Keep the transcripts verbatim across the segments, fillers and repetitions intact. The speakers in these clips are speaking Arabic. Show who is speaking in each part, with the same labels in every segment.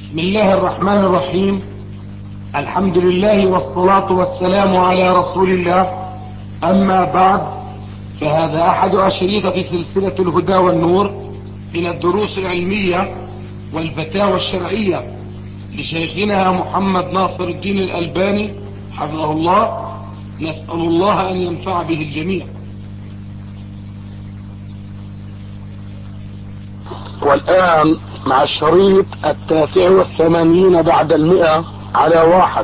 Speaker 1: بسم الله الرحمن الرحيم. الحمد لله والصلاة والسلام على رسول الله. أما بعد، فهذا أحد أشريطة سلسلة الهدى والنور من الدروس العلمية والفتاوى الشرعية لشيخنا محمد ناصر الدين الألباني حفظه الله. نسأل الله أن ينفع به الجميع. والآن مع الشريط التاسع والثمانين بعد المئة على واحد.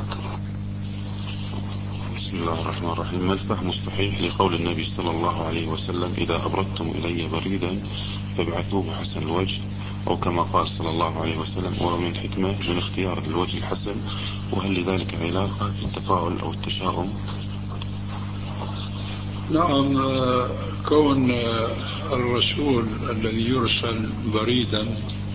Speaker 2: بسم الله الرحمن الرحيم. ما الفهم الصحيح لقول النبي صلى الله عليه وسلم: إذا أبردتم إلي بريدا فابعثوه حسن الوجه، أو كما قال صلى الله عليه وسلم: ومن الحكمة من اختيار الوجه الحسن. وهل لذلك علاقة في التفاؤل أو التشاؤم؟
Speaker 3: نعم، كون الرسول الذي يرسل بريدا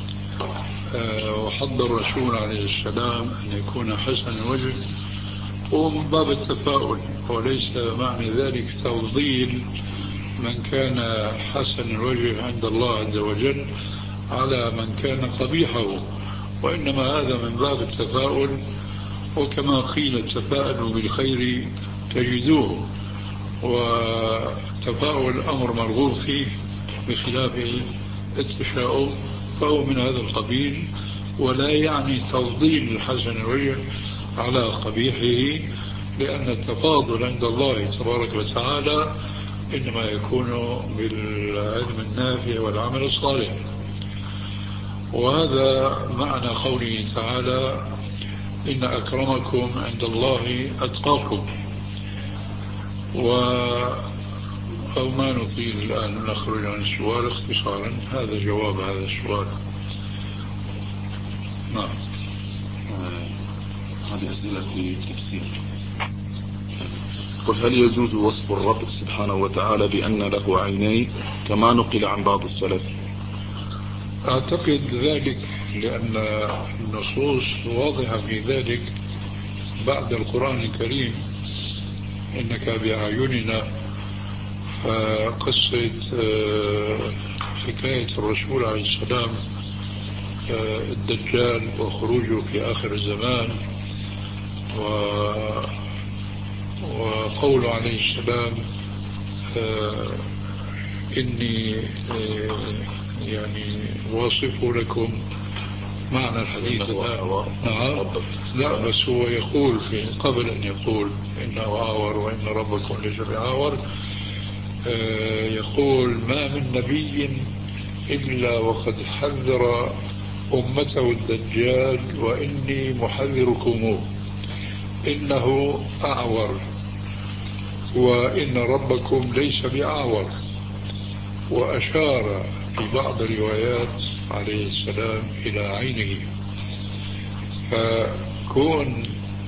Speaker 3: وحض الرسول عليه السلام أن يكون حسن الوجه هو من باب التفاؤل، وليس معنى ذلك تفضيل من كان حسن الوجه عند الله عز وجل على من كان قبيحه، وإنما هذا من باب التفاؤل. وكما قيل: تفاءلوا بالخير تجدوه، وتفاؤل الأمر مرغوب فيه بخلاف التشاؤم، فهو من هذا القبيل، ولا يعني تفضيل الحسن الوجه على قبيحه، لأن التفاضل عند الله تبارك وتعالى إنما يكون بالعلم النافع والعمل الصالح. وهذا معنى قوله تعالى: إن أكرمكم عند الله أتقاكم. و أو ما نطيل الآن نخرج عن السؤال اختصارا، هذا جواب هذا السؤال. نعم.
Speaker 2: هذه أسئلة في تفسير. قل: هل يجوز وصف الرب سبحانه وتعالى بأن له عينين كما نقل عن بعض السلف؟
Speaker 3: أعتقد ذلك، لأن النصوص واضحة في ذلك بعد القرآن الكريم: إنك بأعيننا. فقصة حكاية الرسول عليه السلام الدجال وخروجه في آخر الزمان، وقوله عليه السلام: إني يعني واصف لكم معنى الحديث. نعم، لا بس هو يقول في قبل أن يقول إنه أعور وإن ربكم ليس بأعور، يقول: ما من نبي إلا وقد حذر أمته الدجال وإني محذركم إنه أعور وإن ربكم ليس بأعور. وأشار في بعض الروايات عليه السلام إلى عينه. فكون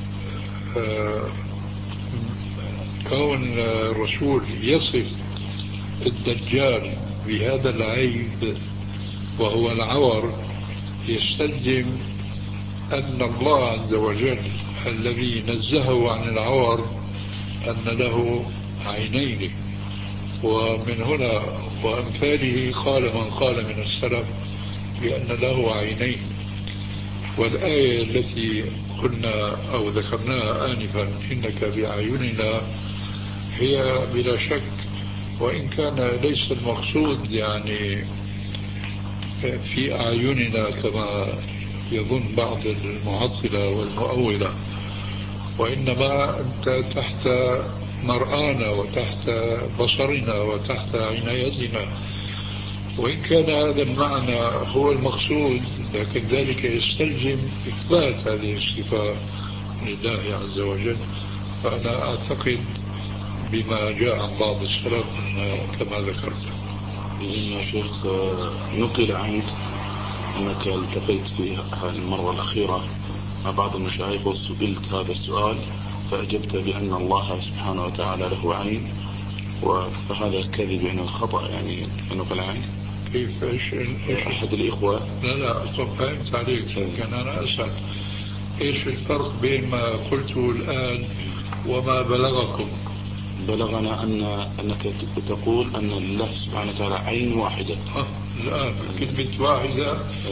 Speaker 3: كون الرسول يصف الدجال بهذا العيب وهو العور يستلزم أن الله عز وجل الذي نزهه عن العور أن له عينين. ومن هنا وأمثاله قال من قال من السلف بأن له عينين. والآية التي قلنا أو ذكرناها آنفا: إنك بأعيننا، هي بلا شك، وإن كان ليس المقصود يعني في أعيننا كما يظن بعض المعطلة والمؤولة، وإنما أنت تحت مرآنا وتحت بصرنا وتحت عنايتنا. وإن كان هذا المعنى هو المقصود، لكن ذلك يستلزم إثبات هذه الصفة لله عز وجل. فأنا أعتقد بما جاء عن بعض السلف كما ذكرت.
Speaker 2: يا شيخ، نقل عنك أنك التقيت في المرة الأخيرة مع بعض المشايخ وسئلت هذا السؤال فأجبت بأن الله سبحانه وتعالى له عين، فهذا كذب يعني الخطأ، يعني نقل عنك.
Speaker 3: كيف؟ إيش
Speaker 2: أحد الإخوة.
Speaker 3: لا لا فهمت عليك، كان أنا أسأل إيش الفرق بين ما قلته الآن وما بلغكم؟
Speaker 2: بلغنا أن أنك تقول أن الله سبحانه وتعالى عين واحدة.
Speaker 3: لا، كلمة واحدة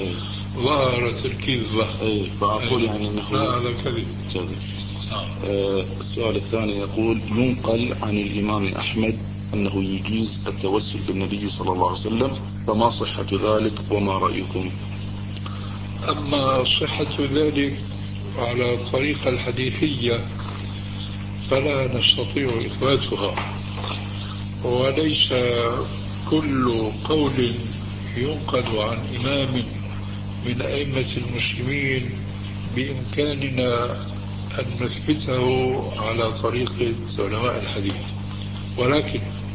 Speaker 3: ظهرت الكذبة.
Speaker 2: أي فأقول يعني أنه
Speaker 3: لا هذا كذب.
Speaker 2: كذب. آه السؤال الثاني يقول: ينقل عن الإمام أحمد أنه يجيز التوسل بالنبي صلى الله عليه وسلم، فما صحة ذلك وما رأيكم؟
Speaker 3: أما صحة ذلك على الطريقة الحديثية فلا نستطيع إثباتها، وليس كل قول ينقل عن إمام من أئمة المسلمين بإمكاننا أن نثبته على طريقة علماء الحديث، ولكن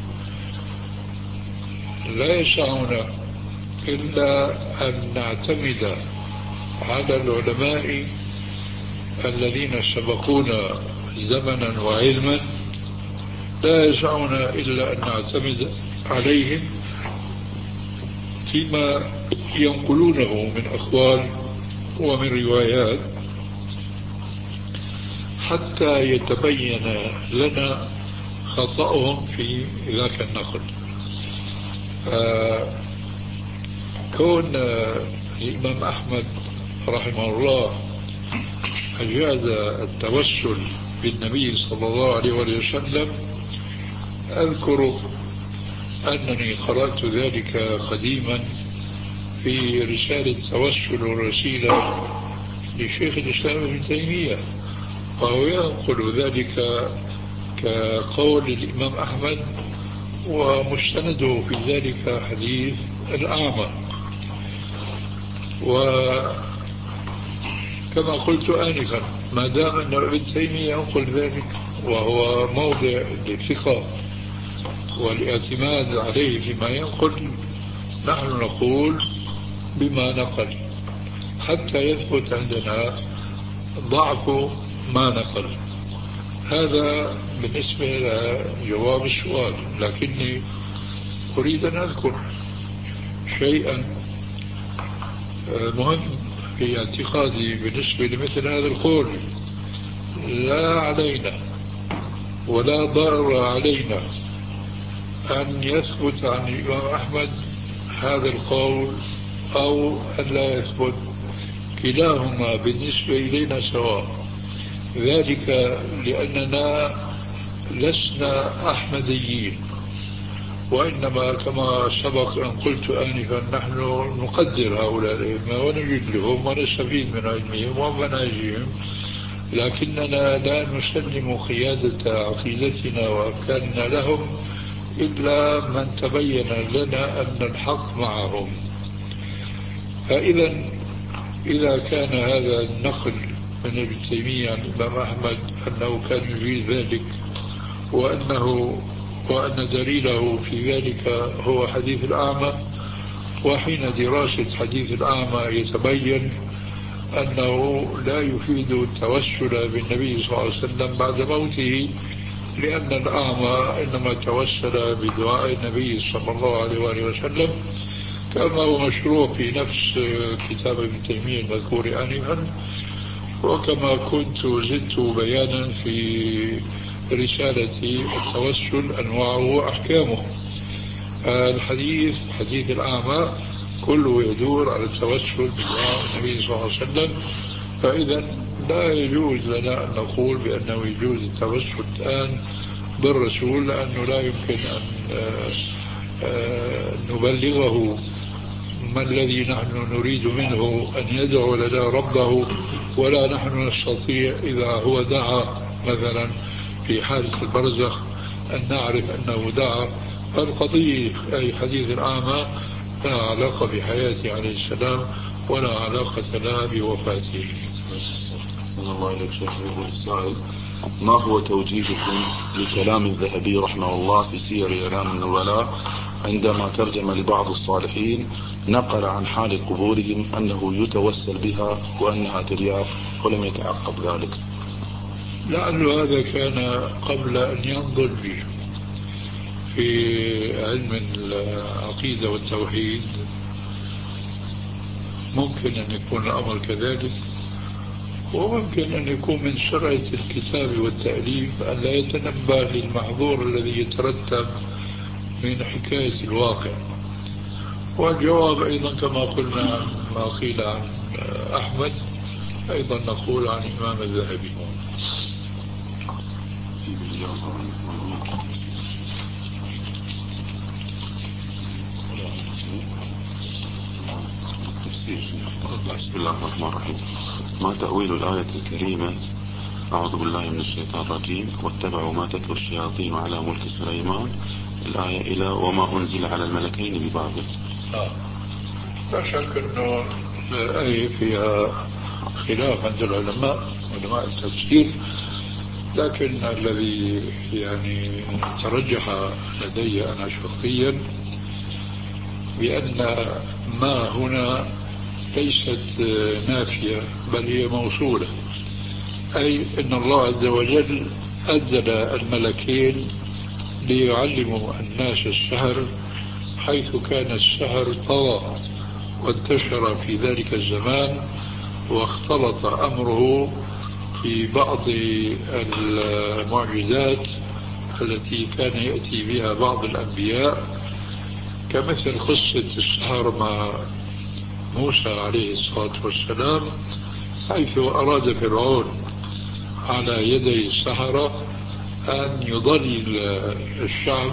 Speaker 3: لا يسعنا إلا أن نعتمد على العلماء الذين سبقونا زمنا وعلما، لا يسعنا إلا أن نعتمد عليهم فيما ينقلونه من أقوال ومن روايات حتى يتبين لنا خطأهم في ذاك النقل. آه كون الإمام أحمد رحمه الله أجاز التوسل بالنبي صلى الله عليه وسلم، أذكر أنني قرأت ذلك قديما في رسالة توسل الرسيلة لشيخ الإسلام ابن تيمية، وهو ينقل ذلك كقول الإمام أحمد، ومستنده في ذلك حديث الأعمى. وكما قلت آنفا، ما دام أن ابن تيمية ينقل ذلك وهو موضع للثقة والاعتماد عليه فيما ينقل، نحن نقول بما نقل حتى يثبت عندنا ضعف ما نقل. هذا بالنسبة لجواب السؤال، لكني أريد أن أذكر شيئا مهم في اعتقادي بالنسبة لمثل هذا القول. لا علينا ولا ضرر علينا أن يثبت عن الإمام أحمد هذا القول أو أن لا يثبت، كلاهما بالنسبة إلينا سواء، ذلك لأننا لسنا أحمديين، وإنما كما سبق أن قلت آنفا نحن نقدر هؤلاء الأئمة ونجلهم ونستفيد من علمهم ومناهجهم، لكننا لا نسلم قيادة عقيدتنا وأفكارنا لهم إلا من تبين لنا أن الحق معهم. فإذا إذا كان هذا النقل من ابن تيمية عن الإمام أحمد أنه كان يريد ذلك، وأنه وأن دليله في ذلك هو حديث الأعمى، وحين دراسة حديث الأعمى يتبين أنه لا يفيد التوسل بالنبي صلى الله عليه وسلم بعد موته، لأن الأعمى إنما توسل بدعاء النبي صلى الله عليه وآله وسلم، كما هو مشروع في نفس كتاب ابن تيمية المذكور آنفا، وكما كنت زدت بيانا في رسالة التوسل أنواعه وأحكامه. الحديث حديث الأعمى كله يدور على التوسل بدعاء النبي صلى الله عليه وسلم، فإذا لا يجوز لنا أن نقول بأنه يجوز التوسل الآن بالرسول، لأنه لا يمكن أن نبلغه ما الذي نحن نريد منه أن يدعو لنا ربه، ولا نحن نستطيع إذا هو دعا مثلا في حالة البرزخ أن نعرف أنه دعا. فالقضية أي حديث الأعمى لا علاقة بحياته عليه السلام ولا علاقة لا بوفاته.
Speaker 2: أحسن الله إليك شيخ. يقول السائل: ما هو توجيهكم لكلام الذهبي رحمه الله في سير إعلام النبلاء عندما ترجم لبعض الصالحين نقل عن حال قبورهم أنه يتوسل بها وأنها ترياق، ولم يتعقب ذلك؟
Speaker 3: لعل هذا كان قبل أن ينظر به في علم العقيدة والتوحيد، ممكن أن يكون الأمر كذلك، وممكن أن يكون من سرعة الكتاب والتأليف أن لا يتنبه للمحظور الذي يترتب من حكاية الواقع. والجواب أيضا كما قلنا كما قيل عن أحمد أيضا نقول عن الإمام الذهبي.
Speaker 2: بسم الله الرحمن الرحيم. ما تأويل الآية الكريمة أعوذ بالله من الشيطان الرجيم واتبعوا ما تتلو الشياطين على ملك سليمان الآية إلى وما أنزل على الملكين ببابل؟
Speaker 3: آه. لا شك أنه الآية فيها خلاف عند العلماء علماء التفسير، لكن الذي يعني ترجح لدي أنا شخصيا بأن ما هنا ليست نافية بل هي موصولة، أي أن الله عز وجل أنزل الملكين ليعلموا الناس السحر، حيث كان السحر طغى وانتشر في ذلك الزمان واختلط أمره في بعض المعجزات التي كان يأتي بها بعض الأنبياء، كمثل قصة السحر مع موسى عليه الصلاة والسلام، حيث أراد فرعون على يدي السحرة أن يضلل الشعب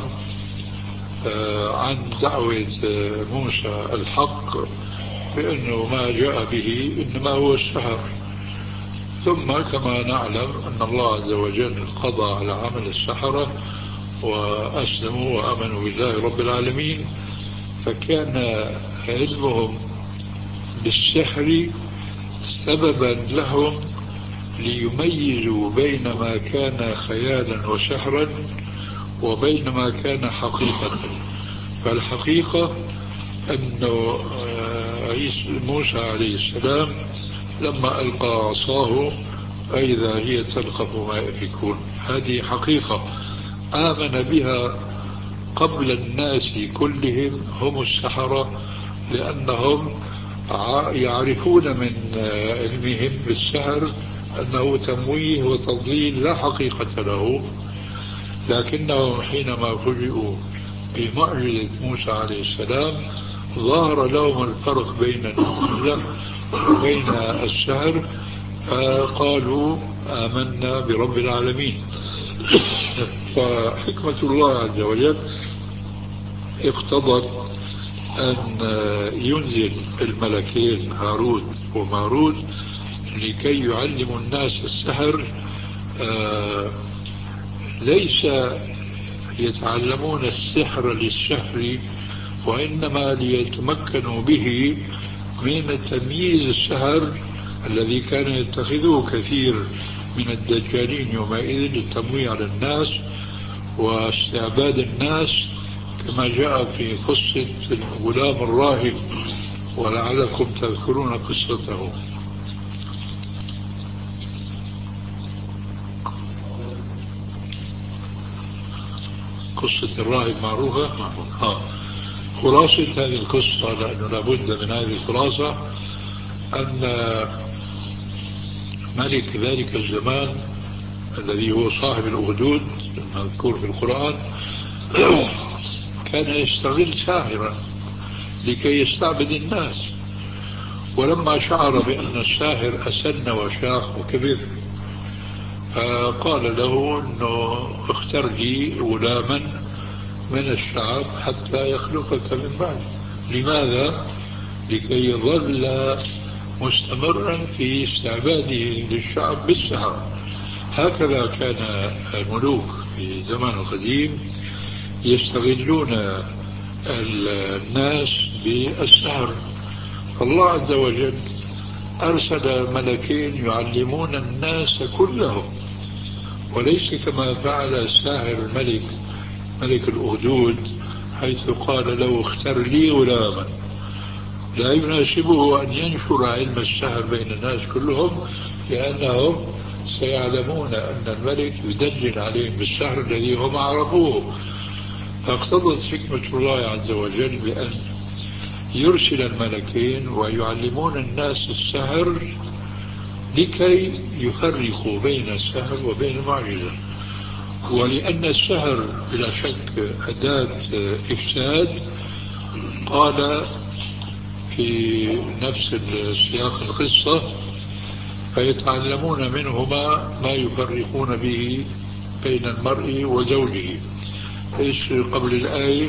Speaker 3: عن دعوة موسى الحق بأنه ما جاء به إنما هو السحر. ثم كما نعلم أن الله عز وجل قضى على عمل السحرة وأسلموا وآمنوا بالله رب العالمين، فكان علمهم بالسحر سببا لهم ليميزوا بين ما كان خيالا وسحرا وبين ما كان حقيقة. فالحقيقة أنه موسى عليه السلام لما ألقى عصاه فإذا هي تلقف ما يفكون، هذه حقيقة آمن بها قبل الناس كلهم هم السحرة، لأنهم يعرفون من علمهم بالسحر أنه تمويه وتضليل لا حقيقة له. لكنهم حينما فوجئوا بمعجزة موسى عليه السلام ظهر لهم الفرق بين المعجزة وبين السحر، فقالوا آمنا برب العالمين. فحكمة الله عز وجل اقتضت أن ينزل الملكين هاروت وماروت لكي يعلموا الناس السحر، ليس يتعلمون السحر للسحر وإنما ليتمكنوا به من تمييز السحر الذي كان يتخذه كثير من الدجالين يومئذ للتمويه على الناس واستعباد الناس، كما جاء في قصة الغلام الراهب ولعلكم تذكرون قصته. قصة الراهب معروفة. آه. خلاصة هذه القصة، لأنه لابد من هذه الخلاصة، أن ملك ذلك الزمان الذي هو صاحب الأخدود المذكور في القرآن كان يستغل ساحرا لكي يستعبد الناس، ولما شعر بأن الساحر أسن وشاخ وكبر قال له أنه اختر لي غلاما من الشعب حتى يخلفك من بعد. لماذا؟ لكي يظل مستمرا في استعباده للشعب بالسحر. هكذا كان الملوك في الزمان القديم يستغلون الناس بالسحر. فالله عز وجل أرسل ملكين يعلمون الناس كلهم، وليس كما فعل الساحر الملك ملك الأخدود حيث قال له اختر لي غلاما. لا يناسبه أن ينشر علم السحر بين الناس كلهم، لأنهم سيعلمون أن الملك يدجل عليهم بالسحر الذي هم عرفوه. فاقتضت حكمة الله عز وجل بأن يرسل الملكين ويعلمون الناس السحر لكي يفرقوا بين السحر وبين المعجزة. ولأن السحر بلا شك أداة إفساد، قال في نفس سياق القصة، فيتعلمون منهما ما يفرقون به بين المرء وزوجه. إيش قبل الآية؟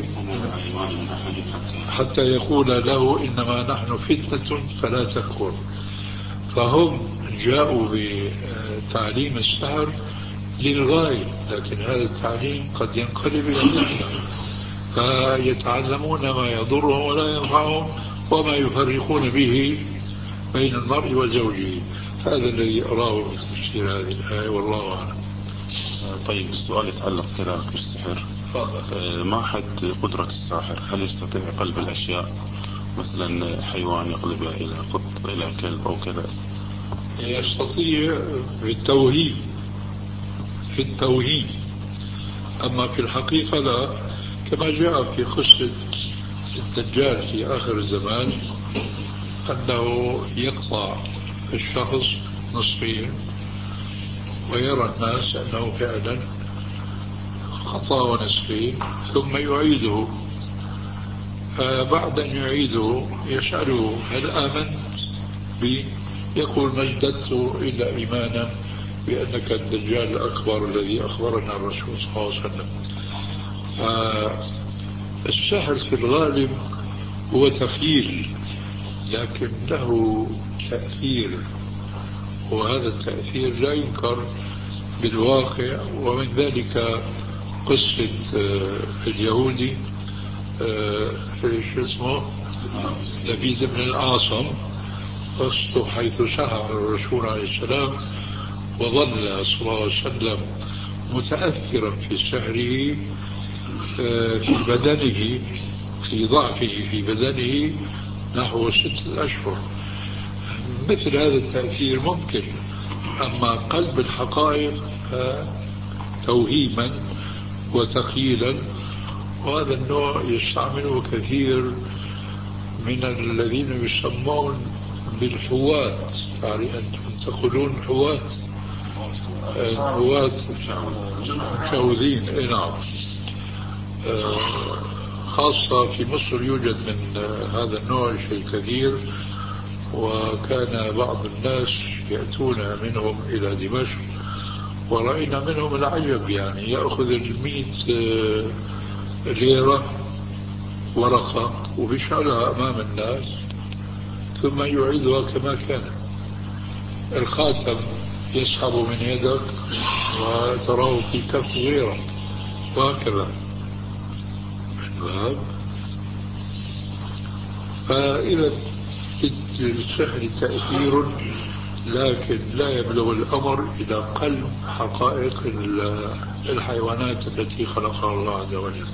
Speaker 3: حتى يقول له إنما نحن فتنة فلا تكفر. فهم جاءوا بتعليم السحر للغاية، لكن هذا التعليم قد ينقلب إلى فتنة، فيتعلمون ما يضرهم ولا ينفعهم وما يفرقون به بين المرء وزوجه. هذا الذي أراه في تفسير هذه الآية، والله أعلم.
Speaker 2: طيب السؤال يتعلق كذلك بالسحر. ما حد قدرة الساحر؟ هل يستطيع قلب الأشياء، مثلا حيوان يقلبها إلى قط إلى كلب أو كذا؟
Speaker 3: يستطيع في التوهيم، في التوهيم، أما في الحقيقة لا. كما جاء في قصة الدجال في آخر الزمان أنه يقطع الشخص نصفين ويرى الناس أنه فعلا خطأ نصفين، ثم يعيده. فبعد أن يعيده يسأله هل آمنت بي؟ يقول ما ازددت إلا إيمانا بأنك الدجال الأكبر الذي أخبرنا الرسول صلى الله عليه وسلم. السحر في الغالب هو تخيل، لكن له تأثير، وهذا التأثير لا ينكر بالواقع. ومن ذلك قصة اليهودي شو اسمه لبيد بن الأعصم، قصته حيث سحر الرسول عليه السلام وظل صلى الله عليه وسلم متأثرا في سحره في بدنه، في ضعفه في بدنه نحو ستة أشهر. مثل هذا التأثير ممكن، أما قلب الحقائق توهيما وتخيلا، وهذا النوع يستعمله كثير من الذين يسمون بالحوات. يعني أنتم تقولون حوات، الحوات مشعوذين. نعم، خاصة في مصر يوجد من هذا النوع شيء كثير، وكان بعض الناس يأتون منهم إلى دمشق ورأينا منهم العجب. يعني يأخذ المئة ليرة ورقة وبيشعلها أمام الناس ثم يعيدها كما كان. الخاتم يسحب من يدك وتراه في كف غيرك، وهكذا. فإذا للسحر تأثير، لكن لا يبلغ الأمر إلى قلب حقائق الحيوانات التي خلقها الله عز وجل.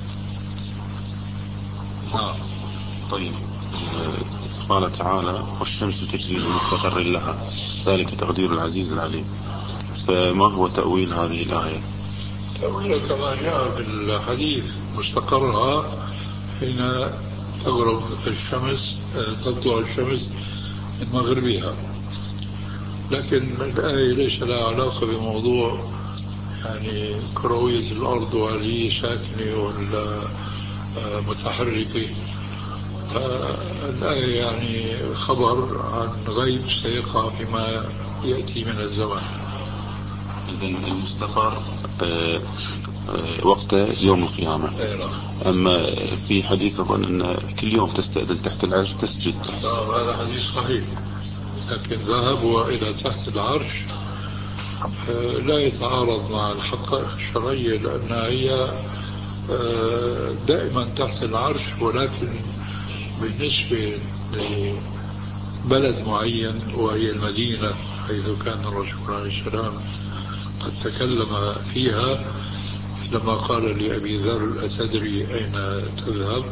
Speaker 2: نعم. طيب قال تعالى والشمس تجري لمستقر لها ذلك تقدير العزيز العليم. فما هو تأويل هذه الآية؟
Speaker 3: تأويل كما جاء في الحديث مستقرها حين تغرب الشمس، تطلع الشمس من مغربها. لكن الآية ليس لها علاقة بموضوع يعني كروية الأرض وهل هي ساكنة ولا متحركة. الآية يعني خبر عن غيب سيقع فيما يأتي من الزمان.
Speaker 2: إذن المستقر وقت يوم القيامة. أما في حديث أظن أن كل يوم تستأذن تحت العرش تسجد.
Speaker 3: هذا حديث صحيح، لكن ذهبوا إلى تحت العرش لا يتعارض مع الحقائق الشرعية، لأنها هي دائما تحت العرش، ولكن بالنسبة لبلد معين وهي المدينة حيث كان الرسول عليه السلام قد تكلم فيها لما قال لأبي ذر أتدري أين تذهب؟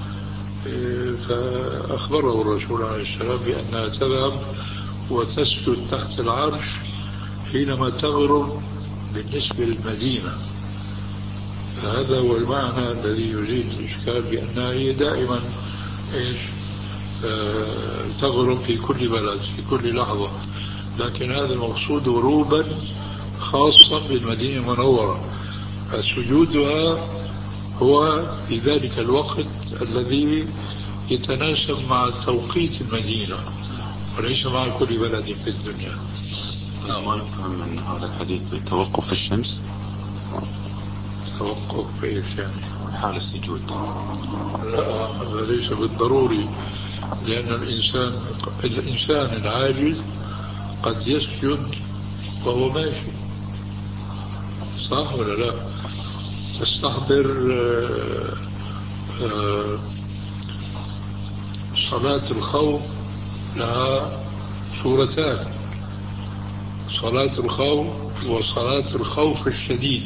Speaker 3: فأخبره الرسول عليه السلام بأنها تذهب وتسجد تحت العرش حينما تغرب بالنسبة للمدينة. فهذا هو المعنى الذي يزيد الإشكال، بأنها هي دائما إيش آه تغرب في كل بلد في كل لحظة، لكن هذا المقصود غروبا خاصا بالمدينة المنورة. فسجودها هو في ذلك الوقت الذي يتناسب مع توقيت المدينة وليس مع كل بلد في الدنيا.
Speaker 2: ما يفهم من هذا الحديث توقف الشمس؟
Speaker 3: توقف في ايش يعني؟
Speaker 2: حال السجود؟
Speaker 3: لا، هذا ليس بالضروري، لأن الإنسان الإنسان العاجز قد يسجد وهو ماشي، صح ولا لا؟ تستحضر آه، آه، صلاة الخوف لها صورتان: صلاة الخوف وصلاة الخوف الشديد.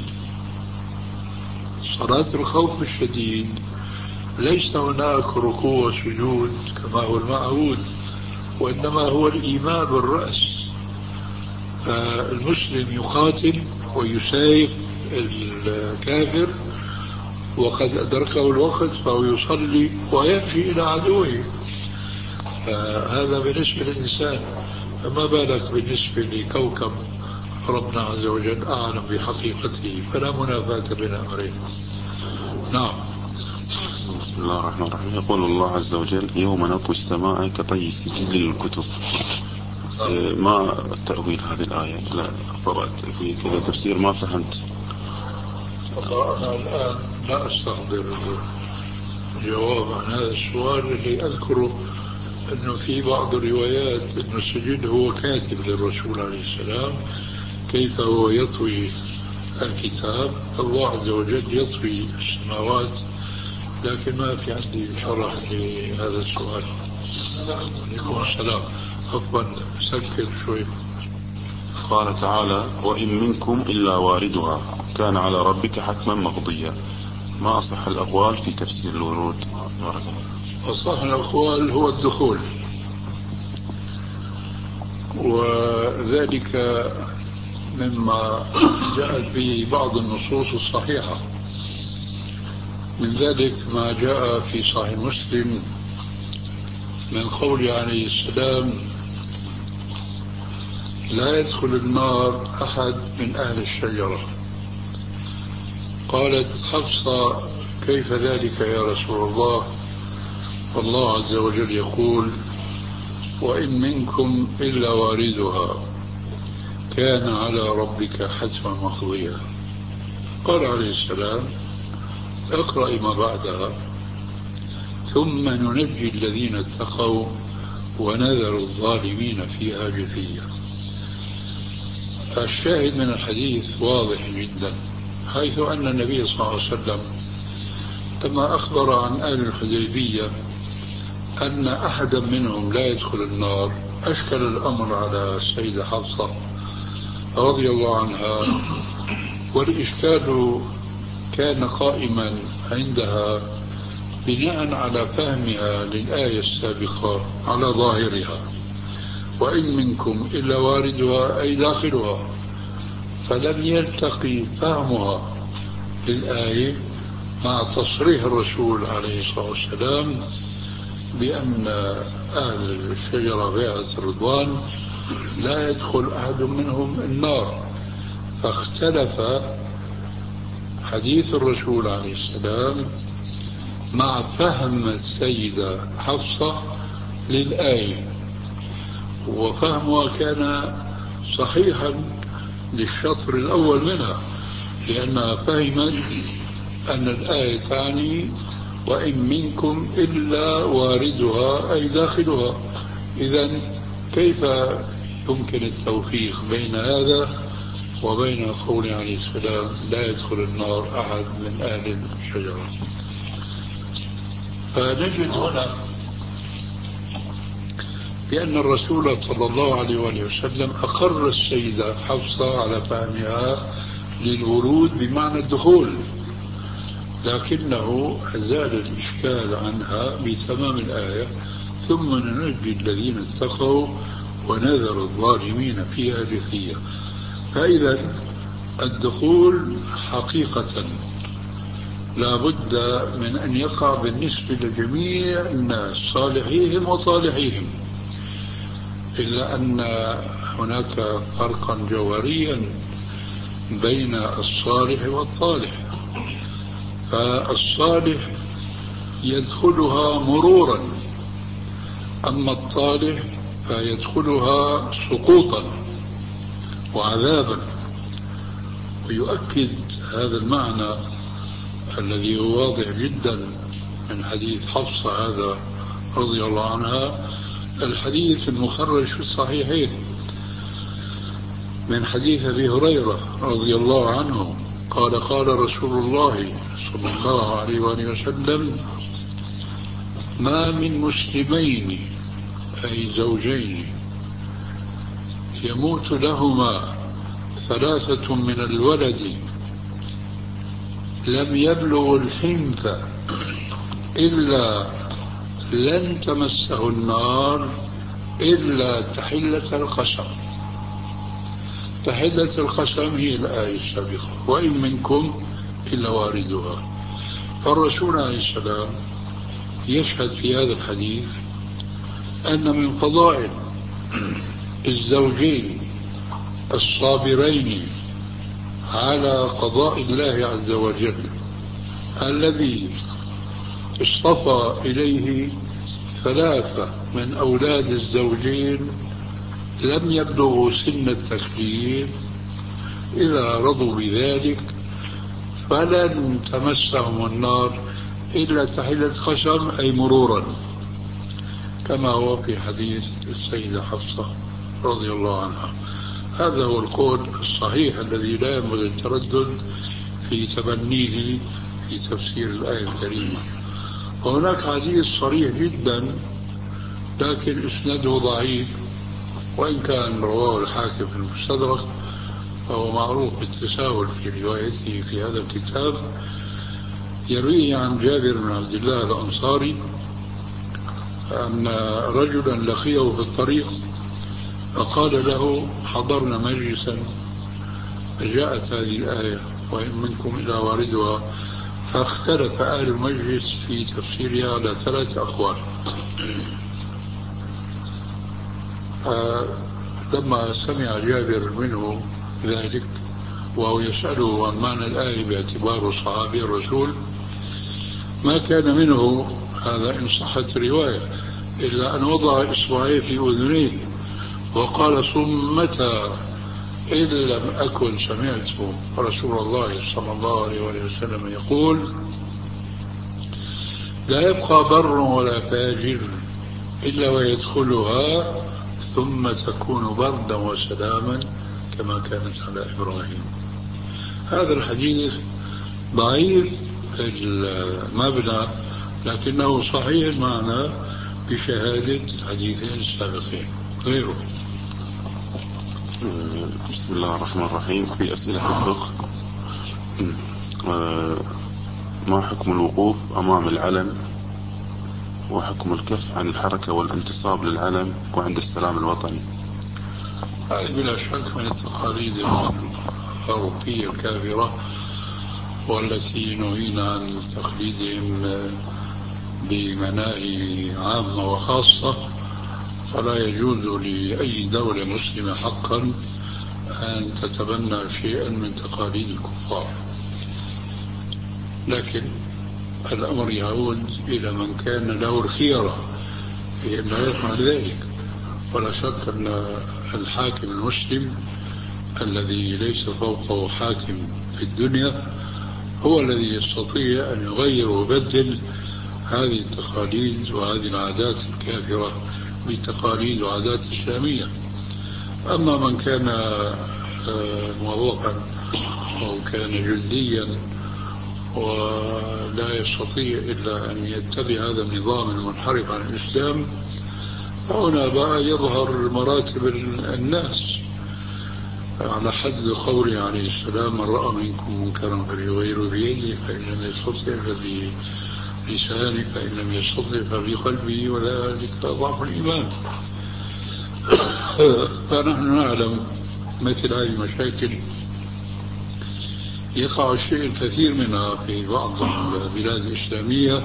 Speaker 3: صلاة الخوف الشديد ليس هناك ركوع وسجود كما هو المعهود، وإنما هو الإيمان بالرأس. فالمسلم يقاتل ويسايف الكافر وقد أدركه الوقت فهو يصلي ويمشي إلى عدوه. هذا بالنسبة للإنسان، فما بالك بالنسبة لكوكب ربنا عز وجل أعلم بحقيقته، فلا منافاة بين أمرين. نعم.
Speaker 2: بسم الله الرحمن الرحيم. يقول الله عز وجل: يوم نطوي السماء كطي السجل للكتب. ما تأويل هذه الآية؟ لا قرأت في كذا تفسير ما فهمت.
Speaker 3: أنا الآن لا أستحضر جواب عن هذا السؤال. اللي أذكره أنه في بعض الروايات أن السجل هو كاتب للرسول عليه السلام، كيف هو يطوي الكتاب. الله عز وجل يطوي السماوات، لكن ما في عندي شرح لهذا السؤال. عليكم السلام. عفوا سكر شوي.
Speaker 2: قال تعالى: وإن منكم إلا واردها كان على ربك حتما مقضيا. ما أصح الأقوال في تفسير الورود؟
Speaker 3: أصح الأقوال هو الدخول، وذلك مما جاءت به بعض النصوص الصحيحة. من ذلك ما جاء في صحيح مسلم من قول عليه السلام: لا يدخل النار أحد من أهل الشجرة. قالت حفصة: كيف ذلك يا رسول الله؟ والله عز وجل يقول: وإن منكم إلا واردها كان على ربك حتما مقضيا. قال عليه السلام: اقرأ ما بعدها: ثم ننجي الذين اتقوا ونذر الظالمين فيها جثيا. الشاهد من الحديث واضح جدا، حيث أن النبي صلى الله عليه وسلم لما أخبر عن أهل الحديبية أن أحدا منهم لا يدخل النار، أشكل الأمر على السيدة حفصة رضي الله عنها، والإشكال كان قائما عندها بناء على فهمها للآية السابقة على ظاهرها: وإن منكم إلا واردها أي داخلها. فلم يلتقي فهمها للآية مع تصريح الرسول عليه الصلاة والسلام بأن أهل الشجرة بيعة الرضوان لا يدخل أحد منهم النار. فاختلف حديث الرسول عليه السلام مع فهم السيدة حفصة للآية، وفهمها كان صحيحا للشطر الأول منها، لأنها فهمت أن الآية تعني وإن منكم إلا واردها أي داخلها. إذن كيف يمكن التوفيق بين هذا وبين قول عليه السلام لا يدخل النار أحد من أهل الشجرة؟ فنجد هنا بأن الرسول صلى الله عليه وآله وسلم أقر السيدة حفصة على فهمها للورود بمعنى الدخول، لكنه أزال الإشكال عنها بتمام الآية: ثم ننجي الذين اتقوا ونذر الظالمين فيها جثيا. فإذا الدخول حقيقة لا بد من أن يقع بالنسبة لجميع الناس صالحيهم وطالحيهم، إلا أن هناك فرقا جوهريا بين الصالح والطالح. فالصالح يدخلها مرورا، أما الطالح فيدخلها سقوطا وعذابا. ويؤكد هذا المعنى الذي هو واضح جدا من حديث حفصة هذا رضي الله عنها الحديث المخرج في الصحيحين من حديث أبي هريرة رضي الله عنه قال قال رسول الله صلى الله عليه وآله وسلم: ما من مسلمين أي زوجين يموت لهما ثلاثة من الولد لم يبلغ الحنث إلا لن تمسه النار إلا تحلة القسم. تحلة القسم هي الآية السابقة: وإن منكم إلا واردها. فالرسول عليه السلام يشهد في هذا الحديث أن من فضائل الزوجين الصابرين على قضاء الله عز وجل الذي اصطفى إليه ثلاثة من أولاد الزوجين لم يبلغوا سن التكليف، إذا رضوا بذلك فلن تمسهم النار إلا تحلة قسم أي مرورا، كما هو في حديث السيدة حفصة رضي الله عنها. هذا هو القول الصحيح الذي لا ينبغي التردد في تبنيه في تفسير الآية الكريمة. وهناك حديث صريح جدا لكن إسناده ضعيف، وإن كان رواه الحاكم في المستدرك فهو معروف بالتساهل في روايته في هذا الكتاب. يرويه عن جابر بن عبد الله الأنصاري أن رجلا لقيه في الطريق فقال له: حضرنا مجلسا فجاءت هذه الآية وإن منكم إلا واردها، فاختلف أهل المجلس في تفسيرها على ثلاث أقوال. لما سمع جابر منه ذلك وهو يسأله عن معنى الآية باعتباره صحابي الرسول، ما كان منه هذا إن صحت الرواية إلا أن وضع إصبعيه في أذنيه وقال: صمتا إن لم أكن سمعت رسول الله صلى الله عليه وسلم يقول: لا يبقى بر ولا فاجر إلا ويدخلها ثم تكون بردا وسلاما كما كانت على إبراهيم. هذا الحديث ضعيف المبنى لكنه صحيح المعنى بشهادة الحديثين السابقين غيره.
Speaker 2: بسم الله الرحمن الرحيم. في أسئلة الفقه: ما حكم الوقوف أمام العلم وحكم الكف عن الحركة والانتصاب للعلم وعند السلام الوطني؟
Speaker 3: هذه بلا شك من التقاليد الأوروبية الكافرة والتي نهينا عن تقليدهم بمناهي عامة وخاصة، فلا يجوز لأي دولة مسلمة حقا أن تتبنى شيئا من تقاليد الكفار. لكن الأمر يعود إلى من كان له الخيرة في أن لا يفعل ذلك. ولا شك أن الحاكم المسلم الذي ليس فوقه حاكم في الدنيا هو الذي يستطيع أن يغير ويبدل هذه التقاليد وهذه العادات الكافرة بتقاليد وعادات إسلامية. أما من كان موظفا أو كان جنديا ولا يستطيع إلا أن يتبع هذا النظام المنحرف عن الإسلام، فهنا بقى يظهر مراتب الناس على حد قوله عليه السلام: من رأى منكم منكرا فليغيره بيده فإن لم يستطع فبلسانه فإن لم يستطع فبقلبه وذلك ضعف الإيمان. فنحن نعلم مثل هذه المشاكل يقع الشيء الكثير منها في بعض البلاد الإسلامية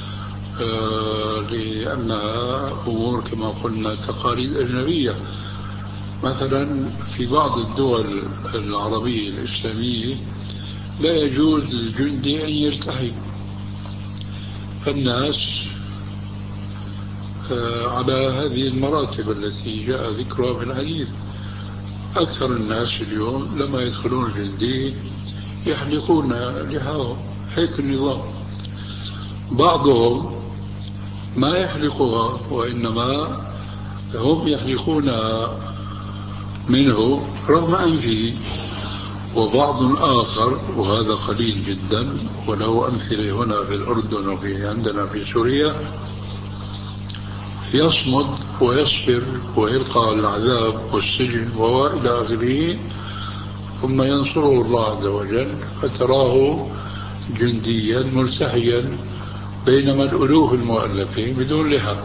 Speaker 3: لأنها أمور كما قلنا تقاليد أجنبية. مثلا في بعض الدول العربية الإسلامية لا يجوز للجندي أن يلتحي، فالناس على هذه المراتب التي جاء ذكرها في الحديث. أكثر الناس اليوم لما يدخلون في الدين يحلقون لحاهم، هيك النظام. بعضهم ما يحلقها، وإنما هم يحلقون منه رغم أنفه. وبعض آخر، وهذا قليل جدا وله أمثلة هنا في الأردن وفي عندنا في سوريا، يصمد ويصبر ويلقى العذاب والسجن وإلى آخره، ثم ينصره الله عز وجل فتراه جنديا ملتحيا، بينما الألوف المؤلفين بدون لحى.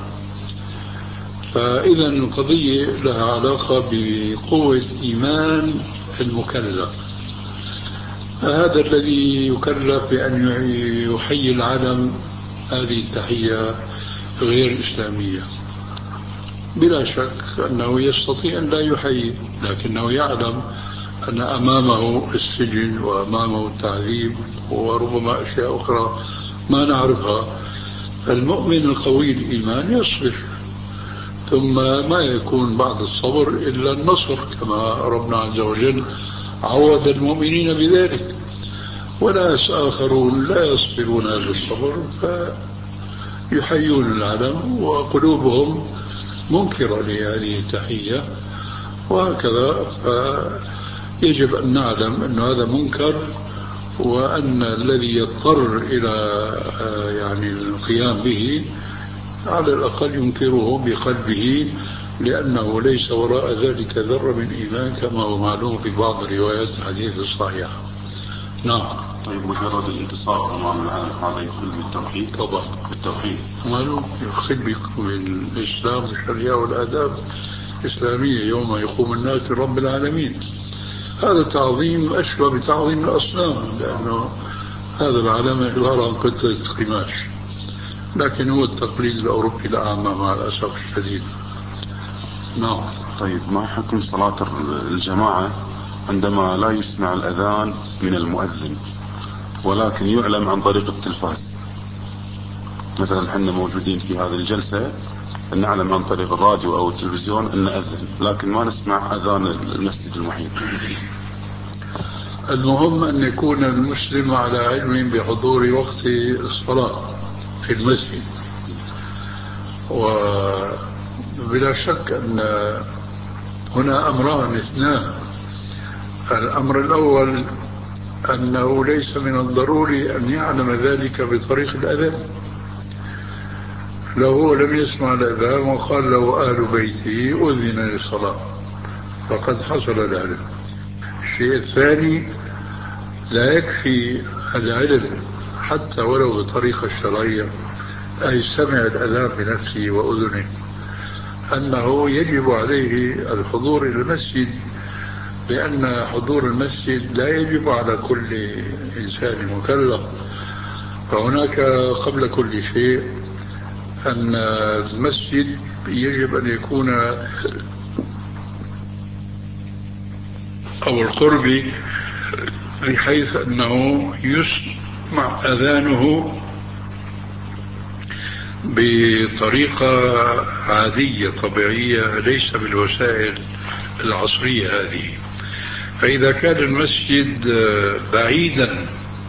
Speaker 3: فإذا القضية لها علاقة بقوة إيمان المكلف. فهذا الذي يكلف بأن يحيي العالم هذه التحية غير إسلامية. بلا شك أنه يستطيع أن لا يحيي، لكنه يعلم أن أمامه السجن وأمامه التعذيب وربما أشياء أخرى ما نعرفها. فالمؤمن القوي الإيمان يصبر، ثم ما يكون بعد الصبر إلا النصر، كما ربنا عز وجل عوض المؤمنين بذلك. وناس آخرون لا يصبرون هذا الصبر فيحيون العالم وقلوبهم منكرة لهذه التحية، وهكذا. فيجب أن نعلم أن هذا منكر، وأن الذي يضطر إلى يعني القيام به على الأقل ينكره بقلبه، لأنه ليس وراء ذلك ذرة من إيمان كما هو معلوم في بعض روايات الحديث الصحيحة. نعم.
Speaker 2: طيب مجرد الانتصار أمام العالم هذا يخل بالتوحيد؟
Speaker 3: طبعا
Speaker 2: بالتوحيد
Speaker 3: معلوم، يخل بالإسلام والشريعة والآداب الإسلامية يوم يقوم الناس لرب العالمين. هذا تعظيم أشبه بتعظيم الأصنام، لأنه هذا العالم عبارة عن قطعة قماش، لكن هو التقليد الأوروبي الأعمى مع الأسف الشديد. نعم.
Speaker 2: طيب ما حكم صلاة الجماعة عندما لا يسمع الأذان من المؤذن ولكن يعلم عن طريق التلفاز؟ مثلا احنا موجودين في هذه الجلسة نعلم عن طريق الراديو أو التلفزيون أن أذن، لكن ما نسمع أذان المسجد المحيط.
Speaker 3: المهم أن يكون المسلم على علم بحضور وقت الصلاة في المسجد. وبلا شك أن هنا أمران اثنان. الأمر الأول أنه ليس من الضروري أن يعلم ذلك بطريق الأذان. لو هو لم يسمع الأذان وقال له أهل بيته أذن للصلاة فقد حصل العلم. الشيء الثاني، لا يكفي العلم حتى ولو بالطريقة الشرعية، أي سمع الأذان بنفسه وأذنه، أنه يجب عليه الحضور إلى المسجد، لأن حضور المسجد لا يجب على كل إنسان مكلف. فهناك قبل كل شيء أن المسجد يجب أن يكون أو القرب، بحيث أنه يسمع أذانه بطريقة عادية طبيعية، ليس بالوسائل العصرية هذه. فإذا كان المسجد بعيدا،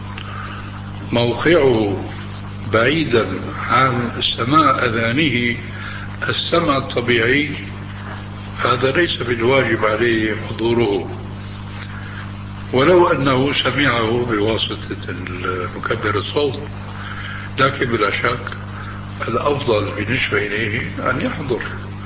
Speaker 3: موقعه بعيدا عن سماع أذانه السمع الطبيعي، هذا ليس بالواجب عليه حضوره، ولو أنه سمعه بواسطة المكبر الصوت. لكن بلا شك الأفضل بالنسبة إليه أن يحضر.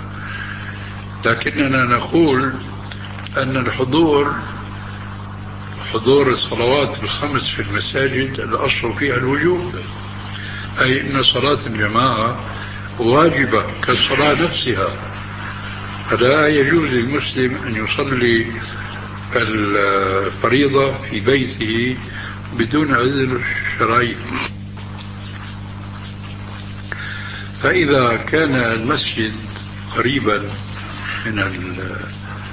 Speaker 3: لكننا نقول أن الحضور، حضور الصلوات الخمس في المساجد الأصل فيها الوجوب، أي أن صلاة الجماعة واجبة كالصلاة نفسها. فلا يجوز للمسلم أن يصلي الفريضة في بيته بدون عذر شرعي. فإذا كان المسجد قريبا من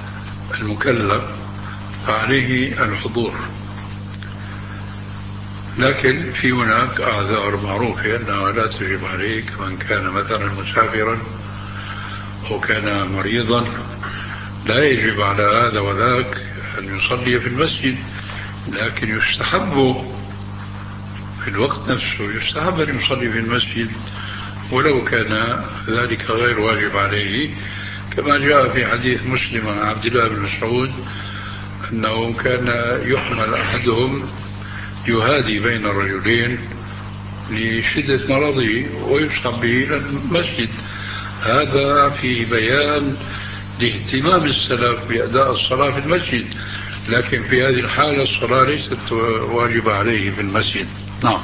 Speaker 3: المكلف فعليه الحضور. لكن في هناك أعذار معروفة أنها لا تجب عليك، من كان مثلا مسافرا أو كان مريضا لا يجب على هذا وذاك أن يصلي في المسجد، لكن يستحب في الوقت نفسه يستحب أن يصلي في المسجد ولو كان ذلك غير واجب عليه، كما جاء في حديث مسلم عن عبد الله بن مسعود أنه كان يحمل أحدهم يهادي بين الرجلين لشدة مرضه ويسحب به إلى المسجد. هذا في بيان لاهتمام السلف بأداء الصلاة في المسجد، لكن في هذه الحالة الصلاة ليست واجبة عليه في المسجد. نعم.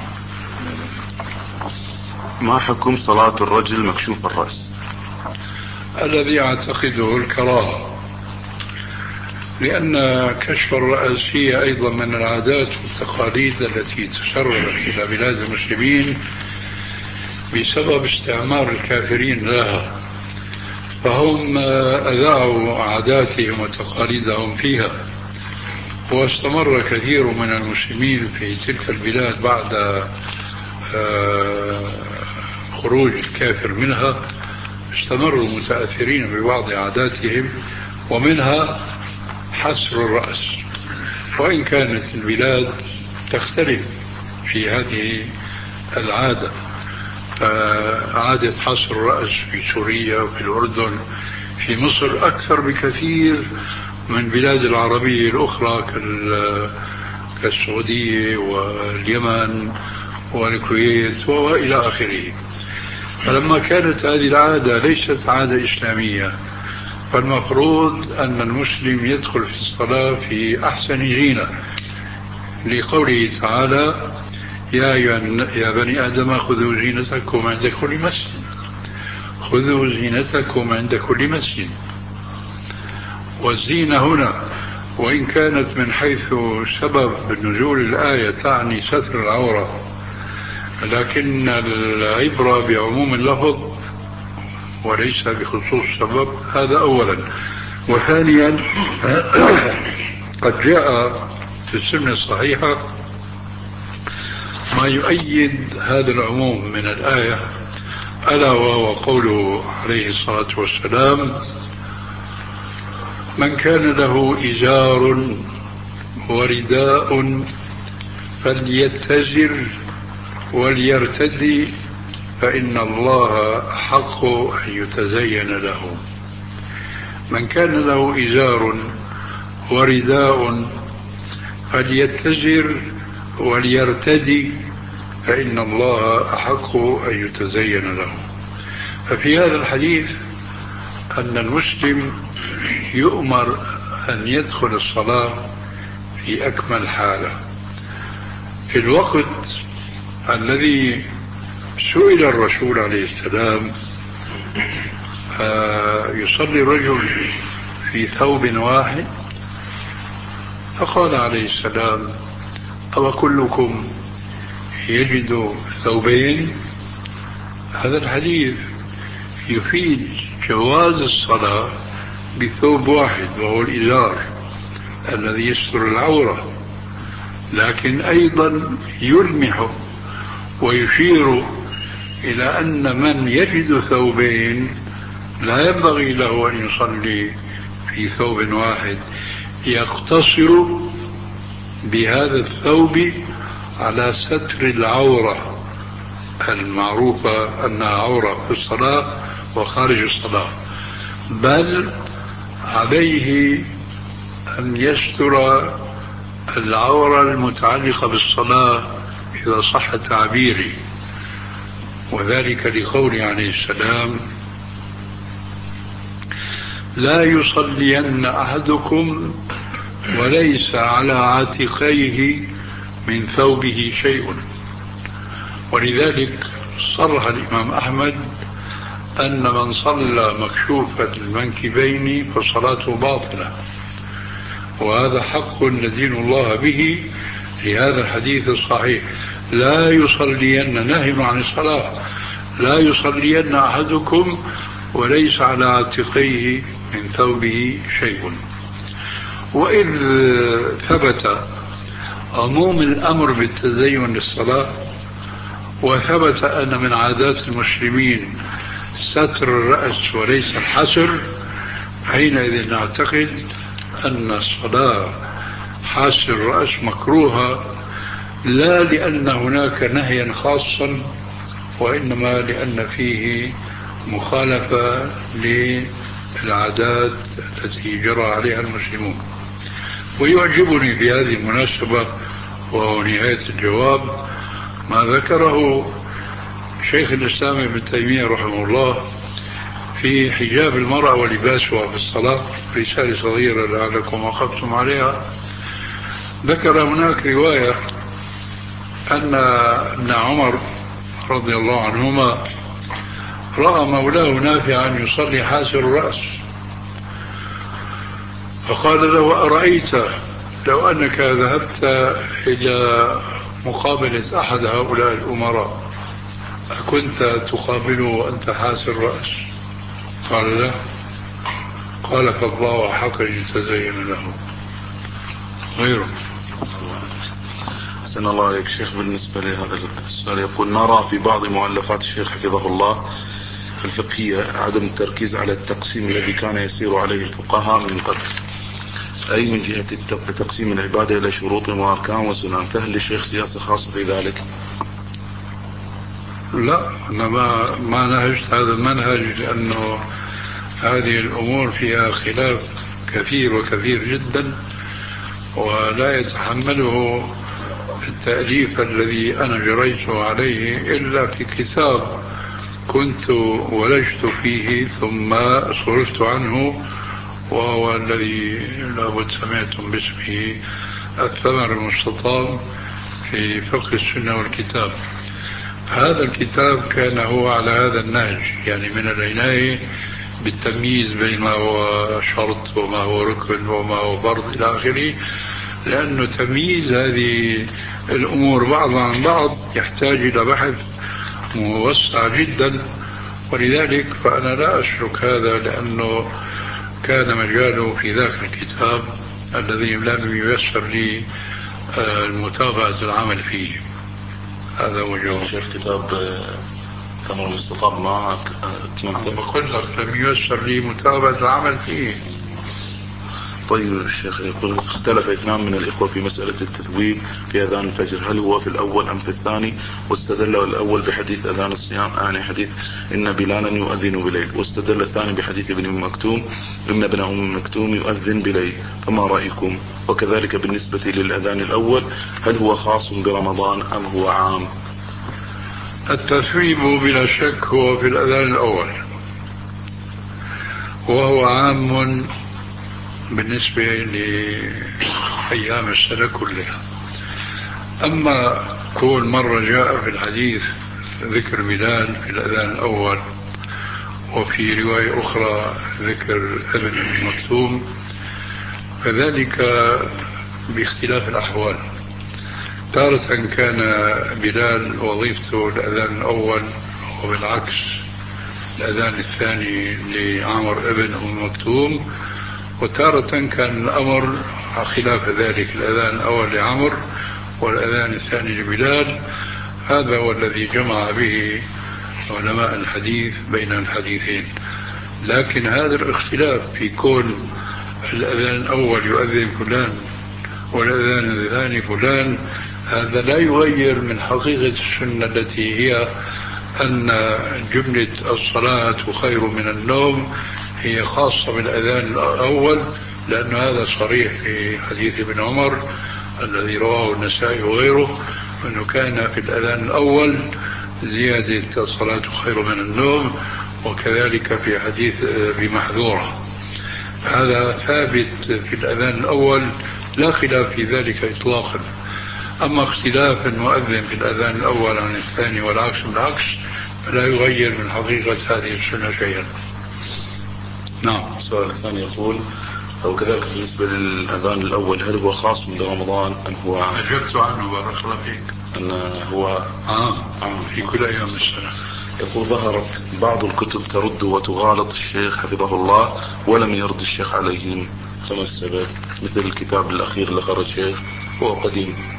Speaker 2: ما حكم صلاة الرجل مكشوف الرأس؟
Speaker 3: الذي أعتقده الكراهة، لأن كشف الرأس هي أيضا من العادات والتقاليد التي تسربت إلى بلاد المسلمين بسبب استعمار الكافرين لها، فهم أذاعوا عاداتهم وتقاليدهم فيها، واستمر كثير من المسلمين في تلك البلاد بعد خروج الكافر منها، استمروا متأثرين ببعض عاداتهم ومنها حسر الرأس، وإن كانت البلاد تختلف في هذه العادة. عادة حسر الرأس في سوريا وفي الأردن في مصر أكثر بكثير من بلاد العربية الأخرى كالسعودية واليمن والكويت وإلى آخره. فلما كانت هذه العادة ليست عادة إسلامية، فالمفروض أن المسلم يدخل في الصلاة في أحسن زينة، لقوله تعالى يا, يا بني آدم خذوا زينتكم عند كل مسجد، خذوا زينتكم عند كل مسجد. والزينة هنا وإن كانت من حيث سبب نزول الآية تعني ستر العورة، لكن العبرة بعموم اللفظ وليس بخصوص سبب، هذا أولا. وثانيا قد جاء في السنة الصحيحة ما يؤيد هذا العموم من الآية، ألا وهو قوله عليه الصلاة والسلام من كان له إزار ورداء فليتزر وليرتدي فإن الله حق أن يتزين له. من كان له إزار ورداء فليتزر وليرتدي فإن الله أحق أن يتزين له. ففي هذا الحديث أن المسلم يؤمر أن يدخل الصلاة في أكمل حالة في الوقت الذي سئل الرسول عليه السلام يصلي الرجل في ثوب واحد، فقال عليه السلام أو كلكم يجد ثوبين؟ هذا الحديث يفيد جواز الصلاة بثوب واحد وهو الإزار الذي يستر العورة، لكن أيضا يلمح ويشير إلى أن من يجد ثوبين لا ينبغي له أن يصلي في ثوب واحد، يقتصر بهذا الثوب على ستر العورة المعروفة أنها عورة في الصلاة وخارج الصلاة، بل عليه أن يستر العورة المتعلقة بالصلاة إذا صح تعبيري، وذلك لقوله عليه السلام لا يصلين أحدكم وليس على عاتقيه من ثوبه شيء. ولذلك صرح الإمام أحمد أن من صلى مكشوف المنكبين فصلاته باطلة، وهذا حق ندين الله به لهذا الحديث الصحيح لا يصلين، نهي عن الصلاة، لا يصلين أحدكم وليس على عاتقيه من ثوبه شيء. وإذ ثبت عموم الأمر بالتزين للصلاة، وثبت أن من عادات المسلمين ستر الرأس وليس الحسر، حينئذ نعتقد أن الصلاة حاسر الرأس مكروهة، لا لأن هناك نهيا خاصا، وإنما لأن فيه مخالفة للعادات التي جرى عليها المسلمون. ويعجبني في هذه المناسبة وهو نهاية الجواب ما ذكره شيخ الإسلام ابن تيمية رحمه الله في حجاب المرأة ولباسها في الصلاة، رسالة صغيرة لعلكم وقفتم عليها. ذكر هناك رواية أن ابن عمر رضي الله عنهما رأى مولاه نافعا يصلي حاسر الرأس، فقال له: أرأيت لو أنك ذهبت إلى مقابلة أحد هؤلاء الأمراء أكنت تقابله وأنت حاسر الرأس؟ قال: لا. قال: فالله حق يتزين له غيره.
Speaker 2: أحسن الله عليك شيخ. بالنسبة لهذا السؤال يقول: نرى في بعض مؤلفات الشيخ حفظه الله الفقهية عدم التركيز على التقسيم الذي كان يسير عليه الفقهاء من قبل، أي من جهة تقسيم العبادة إلى شروط وأركان وسنن، فهل للشيخ سياسة خاصة في ذلك؟
Speaker 3: لا، أنا ما, ما نهجت هذا المنهج، لأنه هذه الأمور فيها خلاف كثير وكثير جدا، ولا يتحمله التأليف الذي أنا جريته عليه إلا في كتاب كنت ولجت فيه ثم صرفت عنه، وهو الذي لابد سمعتم باسمه الثمر المستطاب في فقه السنة والكتاب. هذا الكتاب كان هو على هذا النهج، يعني من العناية بالتمييز بين ما هو شرط وما هو ركن وما هو فرض إلى آخره، لأنه تمييز هذه الأمور بعضها عن بعض يحتاج إلى بحث موسع جدا، ولذلك فأنا لا أشرك هذا، لأنه كان مجاله في ذاك الكتاب الذي لم ييسر لي المتابعة العمل فيه. هذا هو جواب.
Speaker 2: شيخ كتاب ثمر المستطاب ما
Speaker 3: أتمنى بقول لك لم ييسر لي متابعة العمل فيه.
Speaker 2: طيب الشيخ يقول: اختلف اثنان من الإخوة في مسألة التثويب في أذان الفجر، هل هو في الأول أم في الثاني؟ واستدل الأول بحديث أذان الصيام، يعني حديث إن بلالا يؤذن بليل، واستدل الثاني بحديث ابن أم مكتوم إن ابن أم مكتوم يؤذن بليل، فما رأيكم؟ وكذلك بالنسبة للأذان الأول، هل هو خاص برمضان أم هو عام؟
Speaker 3: التثويب بلا شك هو في الأذان الأول، وهو عام بالنسبة لأيام السنة كلها. أما كل مرة جاء في الحديث ذكر بلال في الأذان الأول، وفي رواية أخرى ذكر ابن مكتوم، فذلك باختلاف الأحوال. تارة كان بلال وظيفته الأذان الأول، وبالعكس الأذان الثاني لعمر ابن أم مكتوم، وتارة كان الأمر خلاف ذلك، الأذان الأول لعمر والأذان الثاني لبلال. هذا هو الذي جمع به علماء الحديث بين الحديثين. لكن هذا الاختلاف في كون الأذان الأول يؤذن فلان والأذان الثاني فلان، هذا لا يغير من حقيقة السنة التي هي أن جملة الصلاة خير من النوم هي خاصة بالأذان الأول، لأن هذا صريح في حديث ابن عمر الذي رواه النسائي وغيره، أنه كان في الأذان الأول زيادة الصلاة خير من النوم، وكذلك في حديث بمحذورة. هذا ثابت في الأذان الأول، لا خلاف في ذلك إطلاقا. أما اختلاف المؤذن في الأذان الأول عن الثاني والعكس بالعكس لا يغير من حقيقة هذه السنة شيئا. نعم.
Speaker 2: السؤال الثاني يقول: أو كذلك بالنسبة للأذان الأول، هل هو خاص برمضان أم هو عام؟
Speaker 3: أجبت عنه بارك الله فيك،
Speaker 2: أن هو
Speaker 3: عام عام في كل أيام السنة.
Speaker 2: يقول: ظهرت بعض الكتب ترد وتغالط الشيخ حفظه الله ولم يرد الشيخ عليهم، فما السبب؟ مثل الكتاب الأخير اللي خرج شيخ هو قديم.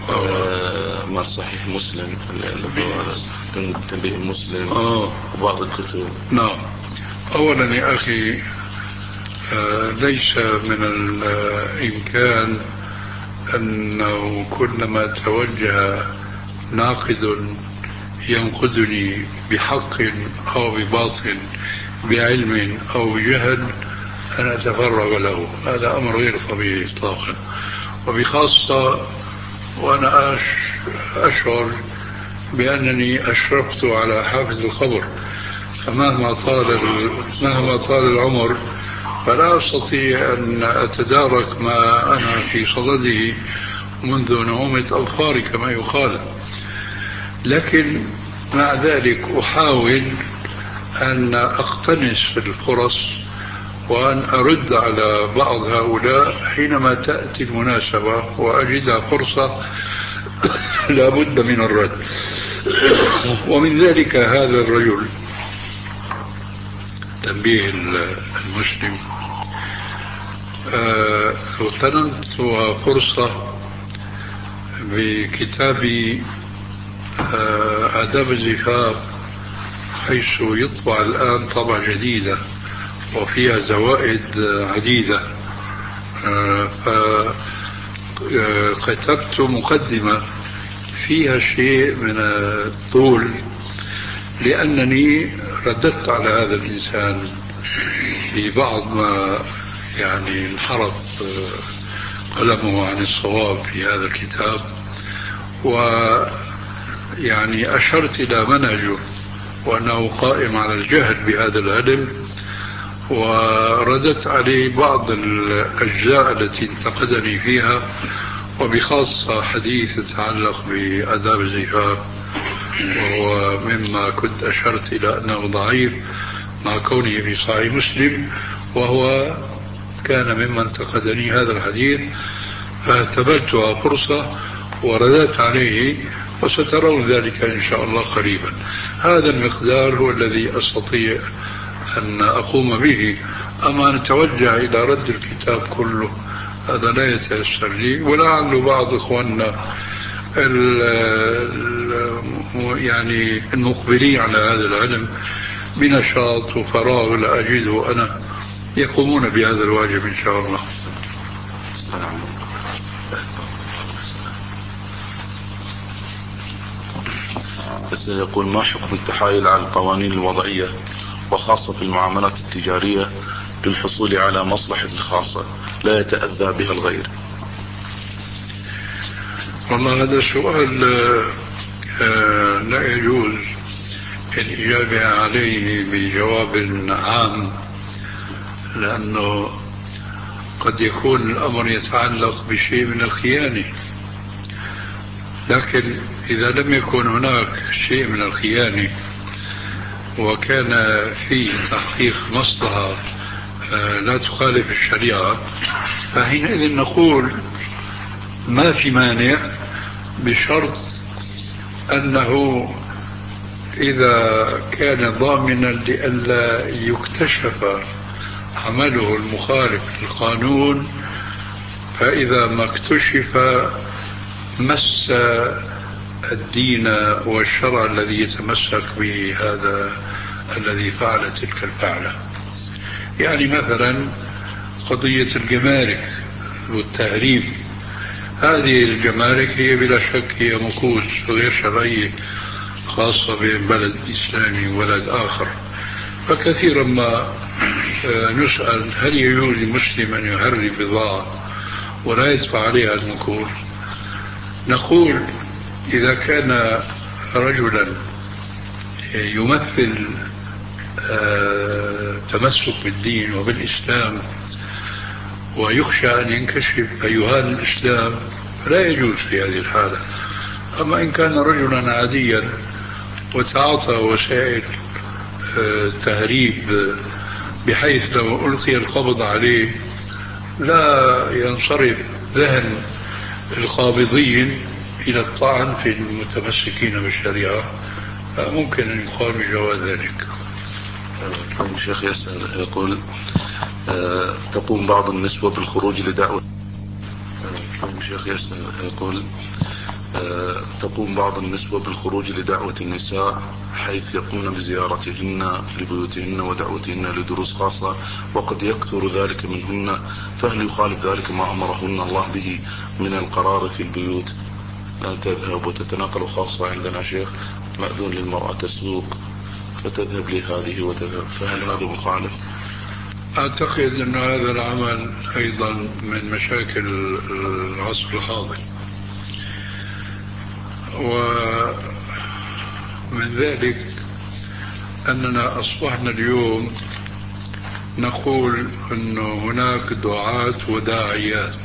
Speaker 2: آه، ما صحيح مسلم، تنبيه مسلم آه. وبعض الكتب.
Speaker 3: نعم. أولا يا أخي، آه ليس من الإمكان أنه كلما توجه ناقد ينقدني بحق أو بباطل، بعلم أو بجهل، أن أتفرغ له. هذا أمر غير طبيعي إطلاقا، وبخاصة وأنا أشعر بأنني أشرفت على حافظ القبر، فمهما طال مهما طال العمر فلا أستطيع أن أتدارك ما أنا في صدده منذ نعومة أظفاري كما يقال. لكن مع ذلك أحاول أن أقتنص الفرص وأن أرد على بعض هؤلاء حينما تأتي المناسبة وأجدها فرصة لا بد من الرد. ومن ذلك هذا الرجل تنبيه المسلم، اغتنمت فرصة بكتابي آداب الزفاف، حيث يطبع الآن طبعة جديدة وفيها زوائد عديدة، فكتبت مقدمة فيها شيء من الطول، لأنني رددت على هذا الإنسان في بعض ما يعني انحرف قلمه عن الصواب في هذا الكتاب، ويعني أشرت إلى منهجه وأنه قائم على الجهل بهذا العلم، وردت عليه بعض الأجزاء التي انتقدني فيها، وبخاصة حديث يتعلق بآداب الزفاف، وهو مما كنت أشرت إلى أنه ضعيف مع كونه في صحيح مسلم، وهو كان مما انتقدني هذا الحديث، فاعتبرتها فرصة وردت عليه، وسترون ذلك إن شاء الله قريبا. هذا المقدار هو الذي أستطيع أن أقوم به، أما أن أتوجه إلى رد الكتاب كله هذا لا يتيسر لي، ولعل بعض إخواننا يعني المقبلين على هذا العلم بنشاط وفراغ لا أجده أنا يقومون بهذا الواجب إن شاء الله.
Speaker 2: بس يقول: ما حكم التحايل على القوانين الوضعية وخاصة في المعاملات التجارية للحصول على مصلحة خاصة لا يتأذى بها الغير؟
Speaker 3: والله هذا السؤال لا يجوز الإجابة عليه بجواب عام، لأنه قد يكون الأمر يتعلق بشيء من الخيانة، لكن إذا لم يكن هناك شيء من الخيانة وكان في تحقيق مصلحة لا تخالف الشريعة، فحينئذ نقول ما في مانع، بشرط أنه إذا كان ضامنا لئلا يكتشف عمله المخالف للقانون، فإذا ما اكتشف مس الدين والشرع الذي يتمسك به هذا الذي فعل تلك الفعلة. يعني مثلا قضية الجمارك والتهريب، هذه الجمارك هي بلا شك هي مكوس غير شرعية خاصة بين بلد إسلامي وبلد آخر، فكثيرا ما نسأل هل يجوز لمسلم أن يهرب بضاعة ولا يدفع عليها المكوس؟ نقول إذا كان رجلا يمثل تمسك بالدين وبالإسلام ويخشى أن ينكشف فيهان الإسلام فلا يجوز في هذه الحالة. أما إن كان رجلا عاديا وتعاطى وسائل تهريب بحيث لو ألقي القبض عليه لا ينصرف ذهن القابضين إلى الطعن في المتمسكين بالشريعة، ممكن أن يقال بجواز ذلك.
Speaker 2: الشيخ يسأل يقول: أه تقوم بعض النسوة بالخروج لدعوة. الشيخ يسأل يقول: تقوم بعض النسوة بالخروج لدعوة النساء حيث يقومن بزيارتهن لبيوتهن ودعوتهن لدروس خاصة، وقد يكثر ذلك منهن، فهل يخالف ذلك ما أمرهن الله به من القرار في البيوت؟ لا تذهب وتتناقل خاصة عندنا شيخ مأذون للمرأة تسوق فتذهب لهذه وتذهب، فهل هذا مخالف؟
Speaker 3: أعتقد أن هذا العمل أيضا من مشاكل العصر الحاضر، ومن ذلك أننا أصبحنا اليوم نقول أن هناك دعاة وداعيات،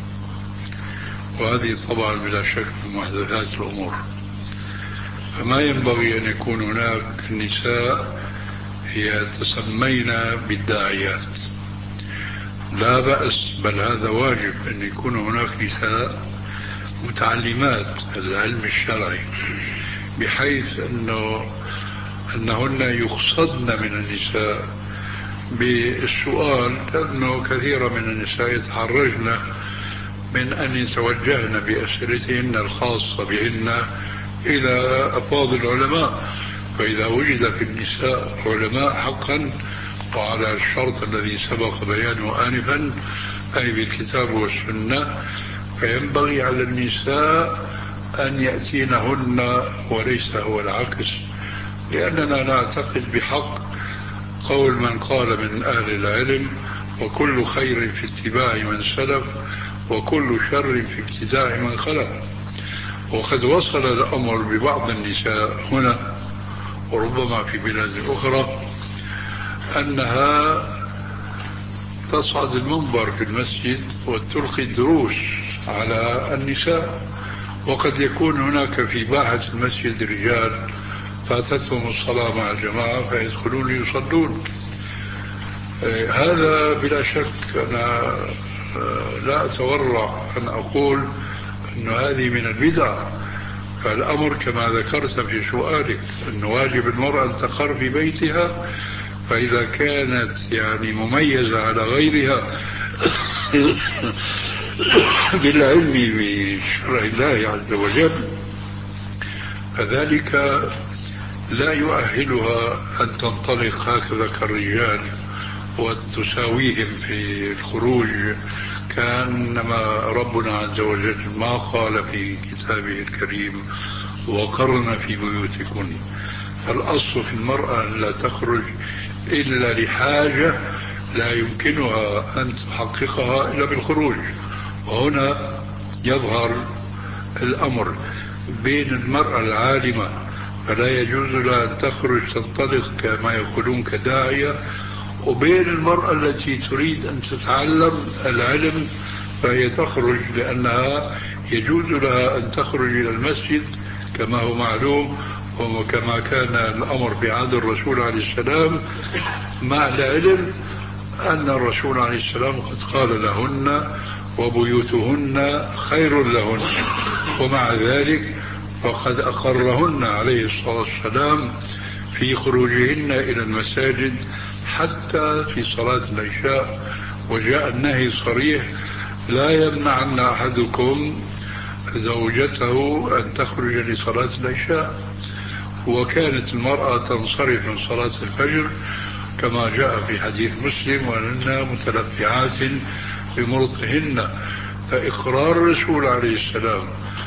Speaker 3: وهذه طبعا بلا شك من محدثات الأمور، فما ينبغي أن يكون هناك نساء يتسمين بالداعيات، لا بأس، بل هذا واجب أن يكون هناك نساء متعلمات العلم الشرعي بحيث أنه أنهن يقصدن من النساء بالسؤال، لأنه كثير من النساء يتحرجن من أن يتوجهن بأسئلتهن الخاصة بهن إلى أفاضل العلماء، فإذا وجد في النساء علماء حقا وعلى الشرط الذي سبق بيانه آنفا أي بالكتاب والسنة، فينبغي على النساء أن يأتينهن وليس هو العكس، لأننا نعتقد بحق قول من قال من أهل العلم: وكل خير في اتباع من سلف وكل شر في ابتداع من خلف. وقد وصل الأمر ببعض النساء هنا وربما في بلاد أخرى أنها تصعد المنبر في المسجد وتلقي الدروس على النساء، وقد يكون هناك في باحة المسجد رجال فاتتهم الصلاة مع الجماعة فيدخلون يصلون. هذا بلا شك أنا لا أتورع أن أقول أن هذه من البدع، فالأمر كما ذكرت في سؤالك أن واجب المرأة أن تقر في بيتها، فإذا كانت يعني مميزة على غيرها بالعلم بشرع الله عز وجل فذلك لا يؤهلها أن تنطلق هكذا كالرجال وتساويهم في الخروج، كأنما ربنا عز وجل ما قال في كتابه الكريم: وقرن في بيوتكن. فالأصل في المرأة لا تخرج إلا لحاجة لا يمكنها أن تحققها إلا بالخروج، وهنا يظهر الأمر بين المرأة العالمة فلا يجوز لها أن تخرج تنطلق كما يقولون كداعية، وبين المرأة التي تريد أن تتعلم العلم فهي تخرج لأنها يجوز لها أن تخرج إلى المسجد كما هو معلوم، وكما كان الأمر في عهد الرسول عليه السلام، مع العلم أن الرسول عليه السلام قد قال لهن: وبيوتهن خير لهن، ومع ذلك فقد أقرهن عليه الصلاة والسلام في خروجهن إلى المساجد حتى في صلاة العشاء، وجاء النهي صريح: لا يمنعن أحدكم زوجته أن تخرج لصلاة العشاء. وكانت المرأة تنصرف من صلاة الفجر كما جاء في حديث مسلم: وأننا متلفعات بمرطهن. فإقرار الرسول عليه السلام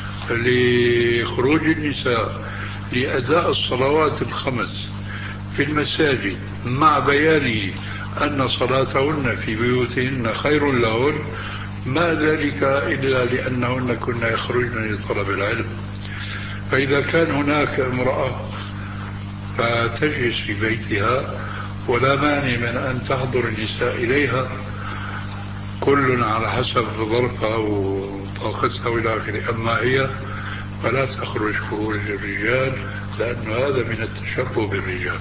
Speaker 3: لخروج النساء لأداء الصلوات الخمس في المساجد مع بيانه أن صلاتهن في بيوتهن خير لهن، ما ذلك إلا لأنهن كنا يخرجن لطلب العلم. فإذا كان هناك امرأة فتجلس في بيتها ولا مانع من أن تحضر النساء إليها، كل على حسب ظرفها وطاقتها والى اخره، اما هي فلا تخرج خروج الرجال لأن هذا من التشبه بالرجال.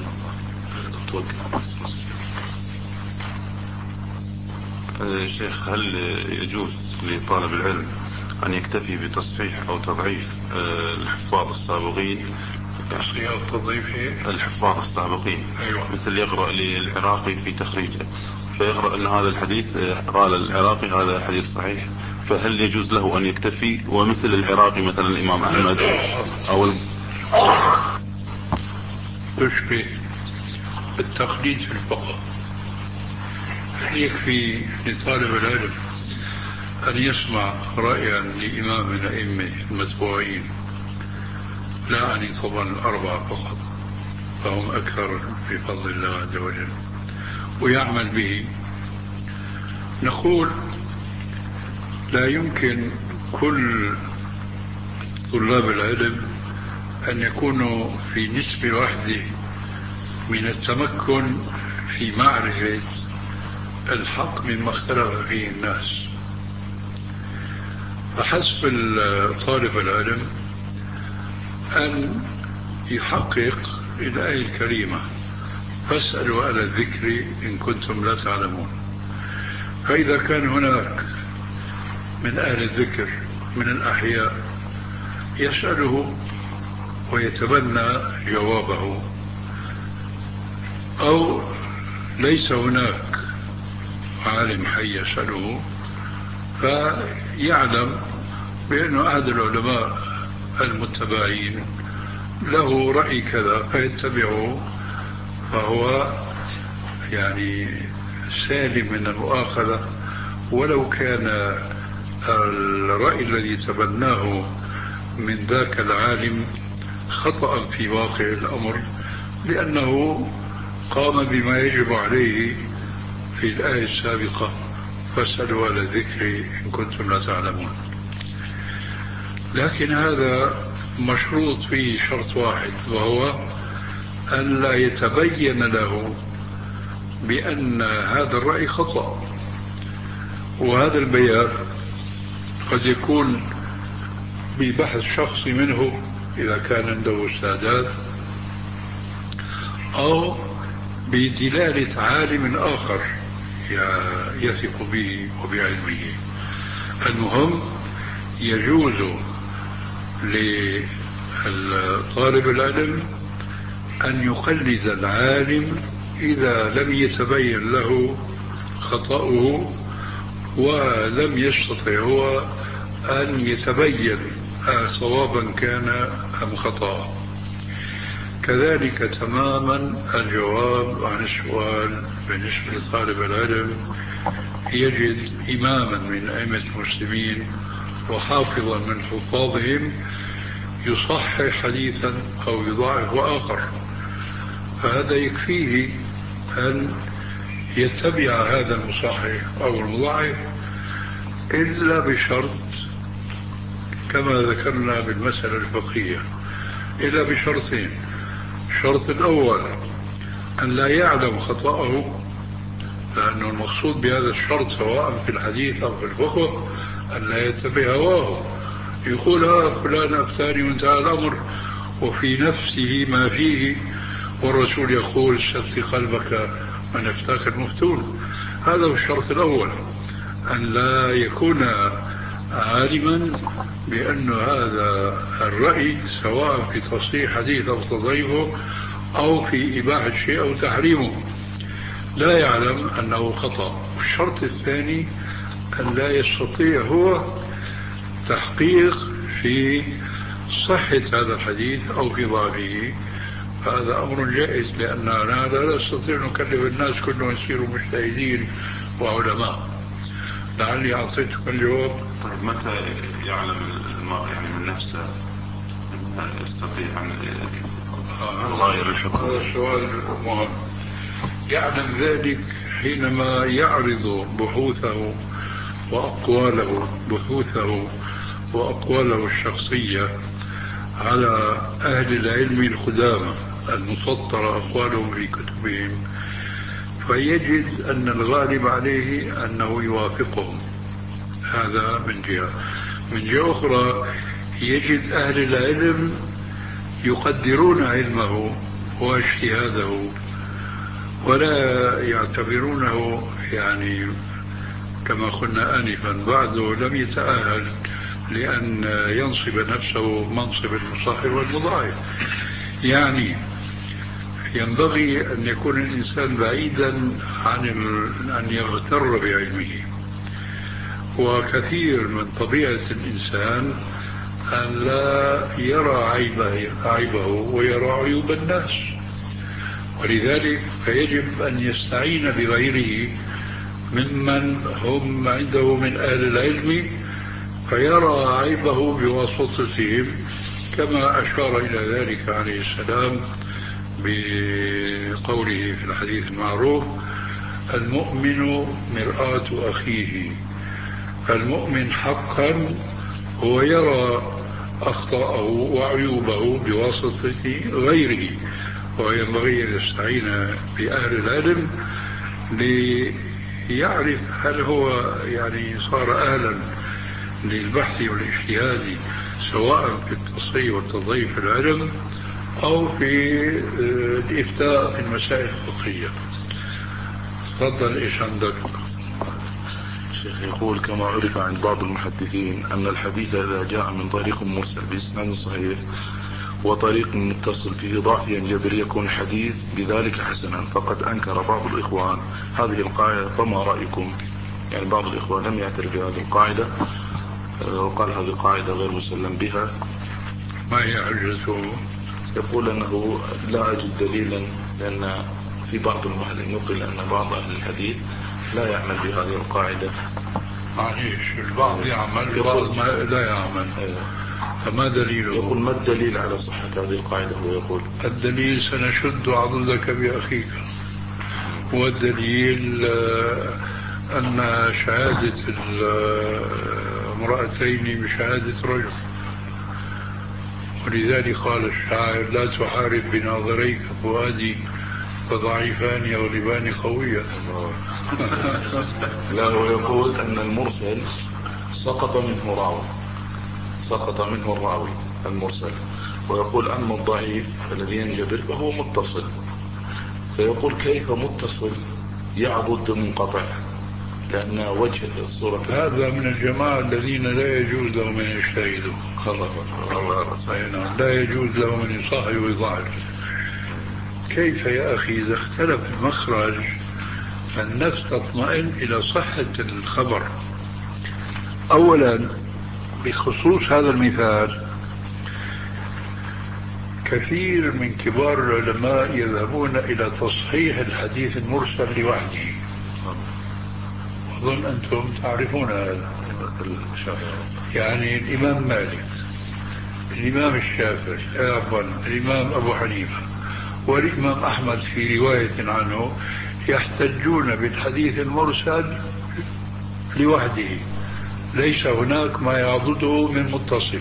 Speaker 2: شيخ، هل يجوز لطالب العلم أن يكتفي بتصحيح أو تضعيف الحفاظ السابقين؟
Speaker 3: تصحيح أو تضعيف
Speaker 2: الحفاظ السابقين؟
Speaker 3: أيوة.
Speaker 2: مثل يقرأ للعراقي في تخريجه فيقرأ أن هذا الحديث قال العراقي هذا حديث صحيح، فهل يجوز له أن يكتفي ومثل العراقي مثلا الإمام أحمد أو
Speaker 3: تشبه التقليد في الفقه؟ يكفي لطالب العلم أن يسمع رأيا لإمام من الأئمة المتبوعين، لا أعني طبعا الأربعة فقط فهم أكثر في فضل الله عز وجل، ويعمل به. نقول لا يمكن كل طلاب العلم أن يكونوا في نسبة واحدة من التمكن في معرفة الحق مما اختلف فيه الناس. فحسب طالب العلم أن يحقق الآية الكريمة فاسألوا أهل الذكر إن كنتم لا تعلمون. فإذا كان هناك من أهل الذكر من الأحياء يسأله ويتبنى جوابه، أو ليس هناك عالم حي يسأله فيعلم بأن أحد العلماء المتبعين له رأي كذا فيتبعه، فهو يعني سالم من المؤاخذة ولو كان الرأي الذي تبناه من ذاك العالم خطأ في واقع الأمر، لأنه قام بما يجب عليه في الآية السابقة فاسألوا أهل الذكر إن كنتم لا تعلمون. لكن هذا مشروط فيه شرط واحد، وهو أن لا يتبين له بأن هذا الرأي خطأ. وهذا البيان قد يكون ببحث شخصي منه إذا كان عنده استعداد، أو بدلالة عالم آخر يثق به وبعلمه. المهم يجوز لطالب العلم أن يقلد العالم إذا لم يتبين له خطأه ولم يستطع هو أن يتبين صوابا كان أم خطأ. كذلك تماما الجواب عن السؤال بالنسبة لطالب العلم يجد إماما من أئمة المسلمين وحافظا من حفاظهم يصحح حديثا أو يضاعف آخر، فهذا يكفيه أن يتبع هذا المصحح أو المضاعف، إلا بشرط كما ذكرنا بالمسألة الفقهية، إلا بشرطين. الشرط الأول أن لا يعلم خطأه، لأنه المقصود بهذا الشرط سواء في الحديث أو في الفقه أن لا يتبع هواه، يقول ها فلان أفتاني وانتهى الأمر وفي نفسه ما فيه، والرسول يقول استفتي قلبك من افتاك المفتون. هذا هو الشرط الأول، أن لا يكون عالما بأن هذا الرأي سواء في تصحيح حديث أو تضعيفه أو في إباحة شيء أو تحريمه لا يعلم أنه خطأ. والشرط الثاني أن لا يستطيع هو تحقيق في صحة هذا الحديث أو في ضعفه. هذا أمر جائز، لأننا لا نستطيع نكلف الناس كلهم يصيروا مجتهدين وعلماء. لعلي أعطيتكم الجواب.
Speaker 2: طيب متى يعلم المرء يعني من نفسه يستطيع أن يغير الحكم؟
Speaker 3: هذا السؤال مهم. يعلم ذلك حينما يعرض بحوثه وأقواله بحوثه وأقواله الشخصية على أهل العلم القدامى المسطرة أقوالهم في كتبهم، فيجد أن الغالب عليه أنه يوافقهم. هذا من جهة. من جهة أخرى يجد أهل العلم يقدرون علمه واجتهاده ولا يعتبرونه يعني كما قلنا آنفا بعده لم يتأهل لأن ينصب نفسه منصب المصحح والمضاعف. يعني ينبغي أن يكون الإنسان بعيدا عن أن يغتر بعلمه، وكثير من طبيعة الإنسان أن لا يرى عيبه, عيبه ويرى عيوب الناس، ولذلك فيجب أن يستعين بغيره ممن هم عنده من أهل العلم فيرى عيبه بواسطتهم، كما أشار إلى ذلك عليه السلام بقوله في الحديث المعروف: المؤمن مرآة أخيه. المؤمن حقا هو يرى أخطاءه وعيوبه بواسطة غيره، وينبغي أن يستعين بأهل العلم ليعرف هل هو يعني صار أهلا للبحث والاجتهاد سواء في التصحيح والتضعيف في العلم أو في الإفتاء في المسائل الفقهية. تفضل، إيش عندك؟
Speaker 2: الشيخ يقول: كما عرف عند بعض المحدثين أن الحديث إذا جاء من طريق مرسل بإسناد صحيح وطريق متصل فيه ضعف ينجبر يكون الحديث بذلك حسنا، فقد أنكر بعض الإخوان هذه القاعدة، فما رأيكم؟ يعني بعض الإخوان لم يعترف بهذه القاعدة وقال هذه قاعدة غير مسلم بها.
Speaker 3: ما هي حجته؟
Speaker 2: يقول أنه لا أجد دليلا، لأن في بعض المحدثين يقول أن بعض أهل الحديث لا يعمل بهذه القاعدة.
Speaker 3: معليش، البعض يعمل البعض ما لا يعمل.
Speaker 2: أيوة.
Speaker 3: فما دليله؟
Speaker 2: يقول: ما الدليل على صحة هذه القاعدة؟ هو يقول:
Speaker 3: الدليل سنشد عضدك بأخيك. والدليل أن شهادة المرأتين بشهادة رجل، ولذلك قال الشاعر: لا تحارب بناظريك فؤادي فضعيفان يغلبان قويا.
Speaker 2: لا، هو يقول أن المرسل سقط منه راوي، سقط منه الراوي المرسل، ويقول أما الضعيف الذي ينجبر فهو متصل. فيقول: كيف متصل يعبد منقطع؟ لأن وجه الصورة
Speaker 3: هذا من الجماعة الذين لا يجوز لهم أن يجتهدوا. لا يجوز لهم أن يصححوا ويضعفوا. كيف يا أخي إذا اختلف المخرج فالنفس تطمئن إلى صحة الخبر؟ أولا، بخصوص هذا المثال، كثير من كبار العلماء يذهبون إلى تصحيح الحديث المرسل لوحده. أظن أنتم تعرفون هذا. يعني الإمام مالك، الإمام الشافعي، الإمام أبو حنيفة، والإمام أحمد في رواية عنه يحتجون بالحديث المرسل لوحده، ليس هناك ما يعضده من متصل.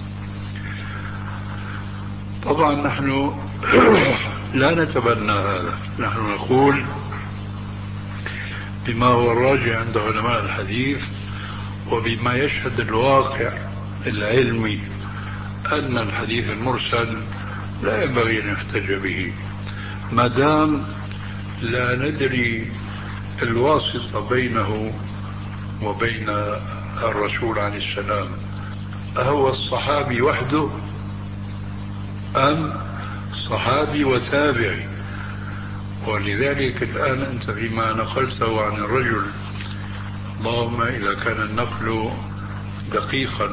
Speaker 3: طبعا نحن لا نتبنى هذا، نحن نقول بما هو الراجح عند علماء الحديث وبما يشهد الواقع العلمي أن الحديث المرسل لا ينبغي أن يحتج به، ما دام لا ندري الواسطة بينه وبين الرسول عليه السلام، أهو الصحابي وحده أم صحابي وتابعي؟ ولذلك الآن أنت فيما نقلته عن الرجل، اللهم إذا كان النقل دقيقا،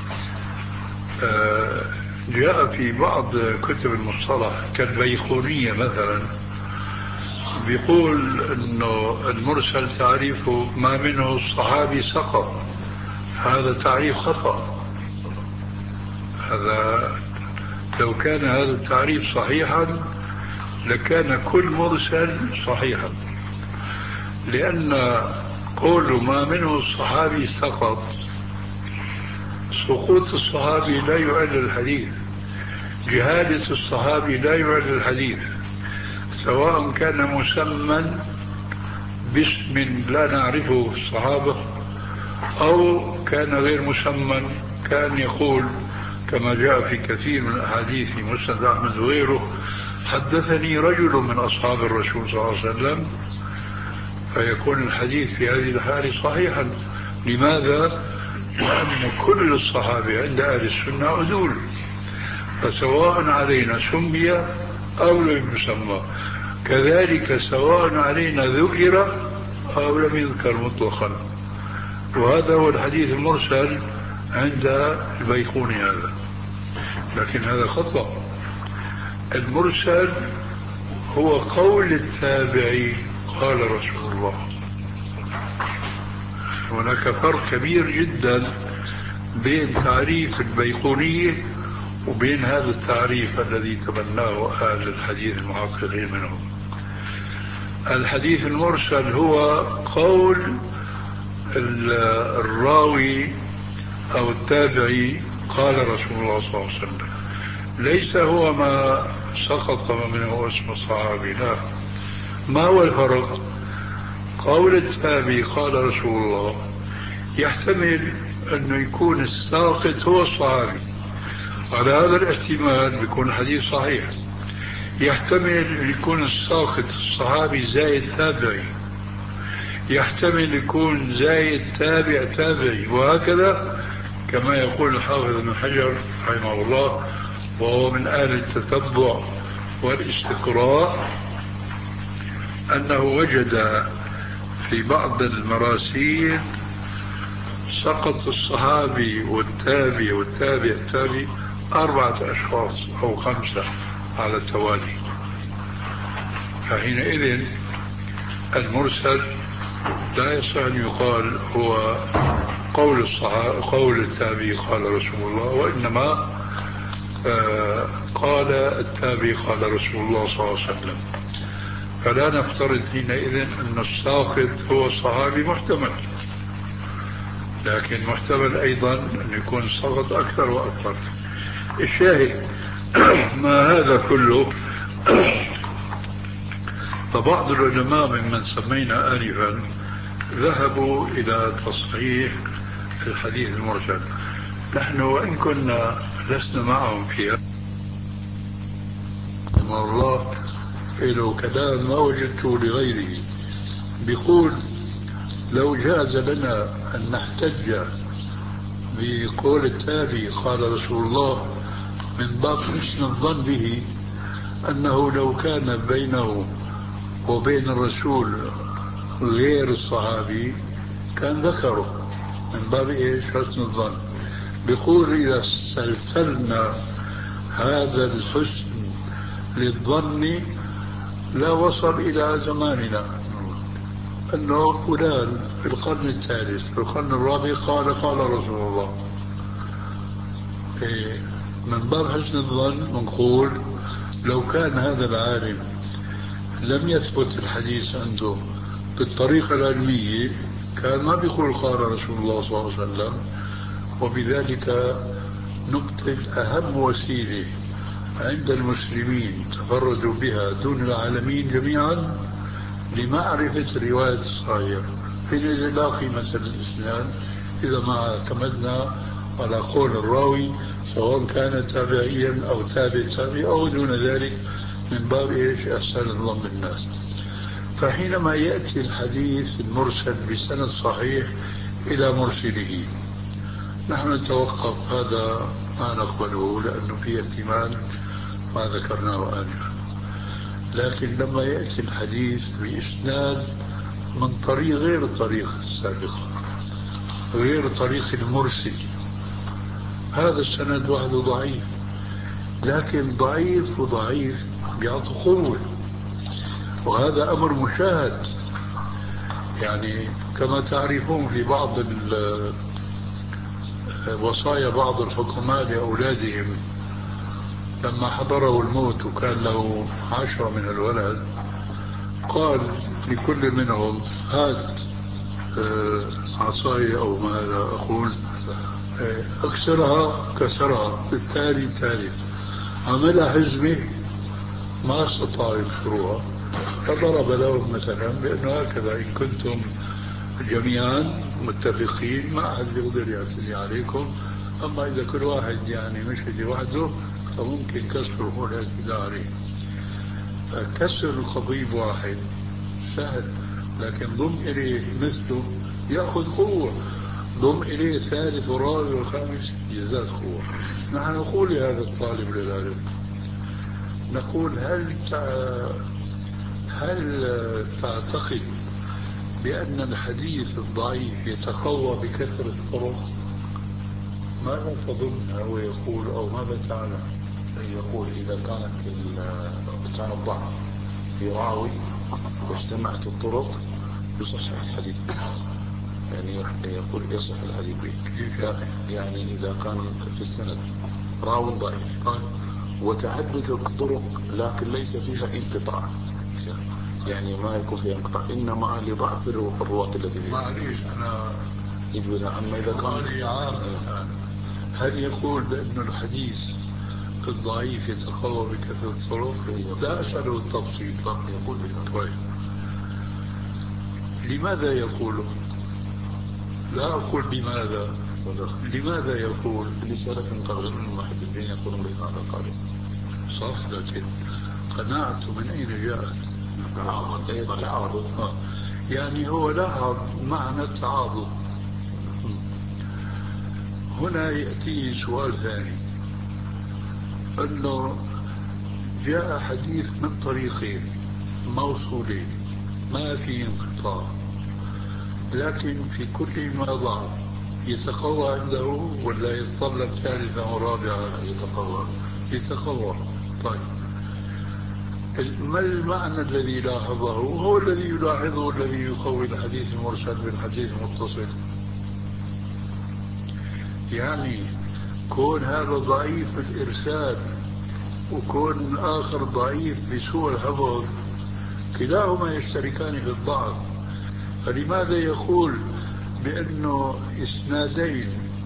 Speaker 3: جاء في بعض كتب المصطلح كالبيقونية مثلا بيقول أنه المرسل تعريفه ما منه الصحابي سقط. هذا تعريف خطأ. هذا لو كان هذا التعريف صحيحا لكان كل مرسل صحيحا، لأن قول ما منه الصحابي سقط، سقوط الصحابي لا يعل الحديث، جهالة الصحابي لا يعل الحديث، سواء كان مسمى باسم لا نعرفه في الصحابة أو كان غير مسمى، كان يقول كما جاء في كثير من الأحاديث في مسند أحمد وغيره: حدثني رجل من أصحاب الرسول صلى الله عليه وسلم، فيكون الحديث في هذه الحالة صحيحا. لماذا؟ لأن كل الصحابة عند أهل السنة عدول، فسواء علينا سمي أو لم يسمى، كذلك سواء علينا ذكر أو لم يذكر مطلقا. وهذا هو الحديث المرسل عند البيقوني هذا. لكن هذا خطأ. المرسل هو قول التابعي قال رسول الله. هناك فرق كبير جدا بين تعريف البيقونية وبين هذا التعريف الذي تبناه أهل الحديث المحققين منهم. الحديث المرسل هو قول الراوي أو التابعي قال رسول الله صلى الله عليه وسلم، ليس هو ما سقط منه اسم الصحابي. لا. ما هو الفرق؟ قول التابعي قال رسول الله يحتمل أنه يكون الساقط هو الصحابي، على هذا الاحتمال بيكون الحديث صحيح. يحتمل أن يكون الساقط الصحابي زائد تابعي، يحتمل يكون زائد تابع تابعي، وهكذا كما يقول الحافظ ابن حجر رحمه الله، وهو من أهل التتبع والاستقراء، أنه وجد في بعض المراسيل سقط الصحابي والتابع والتابع التابع أربعة أشخاص أو خمسة على التوالي. فحينئذ المرسل لا يصح أن يقال هو قول الصحابي قول التابعي قال رسول الله، وإنما آه قال التابعي قال رسول الله صلى الله عليه وسلم. فلا نفترض حينئذ أن الساقط هو الصحابي. محتمل، لكن محتمل أيضا أن يكون السقط أكثر وأكثر. الشاهد ما هذا كله. فبعض العلماء ممن سمينا آنفا ذهبوا إلى تصحيح الحديث المرسل. نحن وإن كنا لسنا معهم فيها، الله له كلام ما وجدته لغيره، بيقول لو جاز لنا أن نحتج بقول التابعي قال رسول الله من باب حسن الظن به، أنه لو كان بينه وبين الرسول غير الصحابي كان ذكره، من باب إيش؟ حسن الظن. بيقول إذا سلسلنا هذا الحسن للظن لا وصل إلى زماننا، أنه فلان في القرن الثالث في القرن الرابع قال قال رسول الله. إيه من باب حسن الظن نقول لو كان هذا العالم لم يثبت الحديث عنده بالطريقة العلمية كان ما بيقول قال رسول الله صلى الله عليه وسلم. وبذلك نبطل أهم وسيلة عند المسلمين تفردوا بها دون العالمين جميعا لمعرفة الرواية الصحيحة. حينئذ لا قيمة للإسلام إذا ما اعتمدنا على قول الراوي سواء كان تابعيا أو تابع تابعي أو دون ذلك، من باب إيش؟ أحسن الظن بالناس. فحينما يأتي الحديث المرسل بسند صحيح إلى مرسله نحن نتوقف، هذا ما نقبله لأنه فيه احتمال ما ذكرناه آنفا. لكن لما يأتي الحديث بإسناد من طريق غير الطريق السابقة، غير طريق المرسل، هذا السند وحده ضعيف، لكن ضعيف وضعيف بيعطي قوة، وهذا أمر مشاهد. يعني كما تعرفون في بعض وصايا بعض الحكومات لأولادهم لما حضره الموت وكان له عشرة من الولد قال لكل منهم هات عصاية أو ماذا أقول أكسرها كسرها، بالتالي ثالث عملها حزمة ما استطاعوا يكسروها، فضرب لهم مثلا بأنه هكذا إن كنتم جميعا متفقين ما أحد يقدر يعتدي عليكم، أما إذا كل واحد يعني مش لوحده فممكن كسره هو الاعتداء عليه. فكسر الخطيب واحد سهل، لكن ضم إليه مثله يأخذ قوة، ضم إليه ثالث ورابع وخامس يزداد قوة. نحن نقول لهذا الطالب للعلم، نقول هل تع... هل تعتقد بأن الحديث الضعيف يتقوى بكثرة الطرق؟ ماذا تظن هو يقول أو ماذا تعلم؟
Speaker 2: يقول إذا كانت كان الضعف في راوي واجتمعت الطرق يصحح الحديث، يعني يقول يصح الحديث به. يعني إذا كان في السند راوي ضعيف وتعدد الطرق لكن ليس فيها انقطاع، يعني ما يكون فيها انقطاع إنما لضعف الرواة الذين
Speaker 3: معليش أنا
Speaker 2: يجوز. أما إذا كان
Speaker 3: عام هل يقول بأن الحديث الضعيف يتقوى بكثرة الطرق؟ لا أسأله التفصيل.
Speaker 2: يقول
Speaker 3: طيب لماذا يقوله؟ لا أقول بماذا، لماذا يقول؟
Speaker 2: لسلف قبل المحدثين يقولون بهذا القول.
Speaker 3: صح، لكن قناعته من أين جاءت؟
Speaker 2: تعارض.
Speaker 3: آه. يعني هو لاحظ معنى التعاضد. هنا يأتي سؤال ثاني، أنه جاء حديث من طريقين موصولين ما في انقطاع، لكن في كل ما ضعف يتقوى عنده ولا يتطلب ثالثة ورابعة؟
Speaker 2: يتقوى.
Speaker 3: يتقوى. طيب ما المعنى الذي لاحظه؟ هو الذي يلاحظه الذي يقوي الحديث المرسل بالحديث المتصل. يعني كون هذا ضعيف الإرسال وكون آخر ضعيف بسوء الحفظ كلاهما يشتركان في الضعف، فلماذا يقول بأنه إسنادين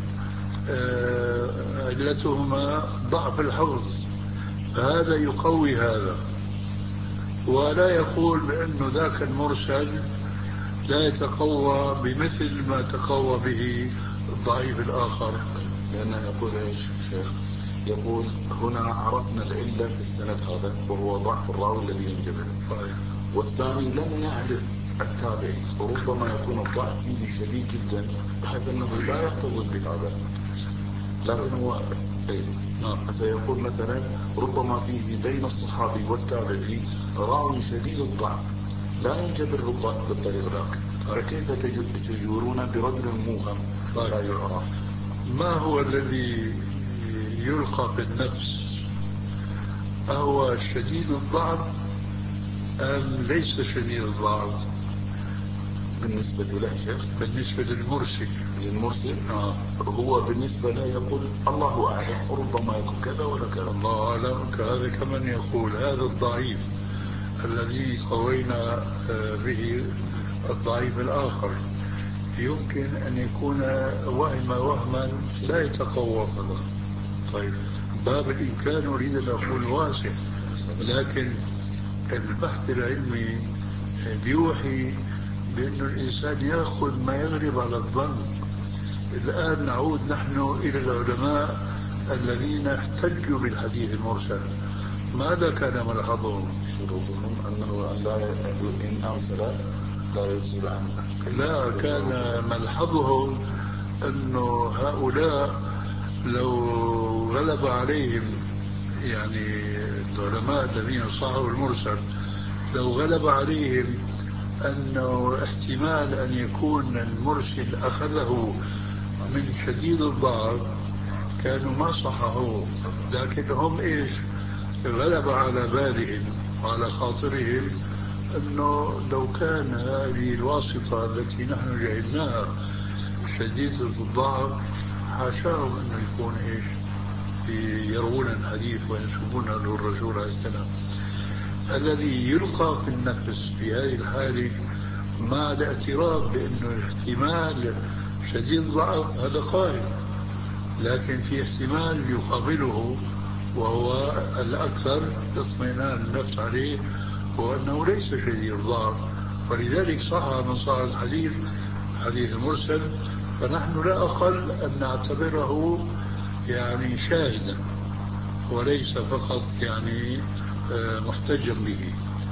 Speaker 3: علتهما ضعف الحفظ فهذا يقوي هذا، ولا يقول بأنه ذاك المرسل لا يتقوى بمثل ما تقوى به الضعيف الآخر؟
Speaker 2: لأنه يقول إيش شيخ؟ يقول هنا عرفنا العلة في السند هذا وهو ضعف الراوي الذي ينجبر، والثاني لم يعرف التابعي، وربما يكون الضعف فيه شديد جدا بحيث أنه لا يحتضن بهذا، لكن هو فيقول مثلا ربما فيه بين الصحابي والتابعي راوي شديد الضعف لا ينجبر بالطريق ذاك، فكيف تجورون برجل موهم لا يعرف؟
Speaker 3: ما هو الذي يلقى في النفس؟ أهو شديد الضعف أم ليس شديد الضعف؟
Speaker 2: بالنسبة له شيخ،
Speaker 3: بالنسبة للمرسل
Speaker 2: للمرسل
Speaker 3: آه.
Speaker 2: هو بالنسبة له يقول الله أعلم، ربما يكون كذا ولا كذا.
Speaker 3: الله أعلم. كهذا كمن يقول هذا الضعيف الذي قوينا به الضعيف الآخر يمكن أن يكون وهم وهما لا يتقوى. طيب باب الإمكان أريد أن أقول واسع، لكن البحث العلمي بيوحي بأن الإنسان يأخذ ما يغلب على الظن. الآن نعود نحن إلى العلماء الذين احتجوا بالحديث المرسل، ماذا كان ملحظهم؟
Speaker 2: شروطهم أنه لا إن أرسل لا يرسل عنه.
Speaker 3: لا، كان ملحظهم أنه هؤلاء لو غلب عليهم، يعني العلماء الذين صححوا المرسل لو غلب عليهم أنه احتمال أن يكون المرسل أخذه من شديد الضعف كانوا ما صححوه، لكن هم إيش غلب على بالهم وعلى خاطرهم أنه لو كان هذه الواسطة التي نحن جهلناها شديدة الضعف حاشاهم أنه يكون إيش يروون الحديث وينسبون له الرسول عليه السلام. الذي يلقى في النفس في هذه الحالة مع الاعتراف بأنه احتمال شديد الضعف هذا قائم، لكن في احتمال يقابله وهو الأكثر اطمئنان النفس عليه وأنه ليس شديد الضعف، ولذلك صح من صح الحديث حديث المرسل، فنحن لا أقل أن نعتبره يعني شاهدا وليس فقط يعني محتجا به.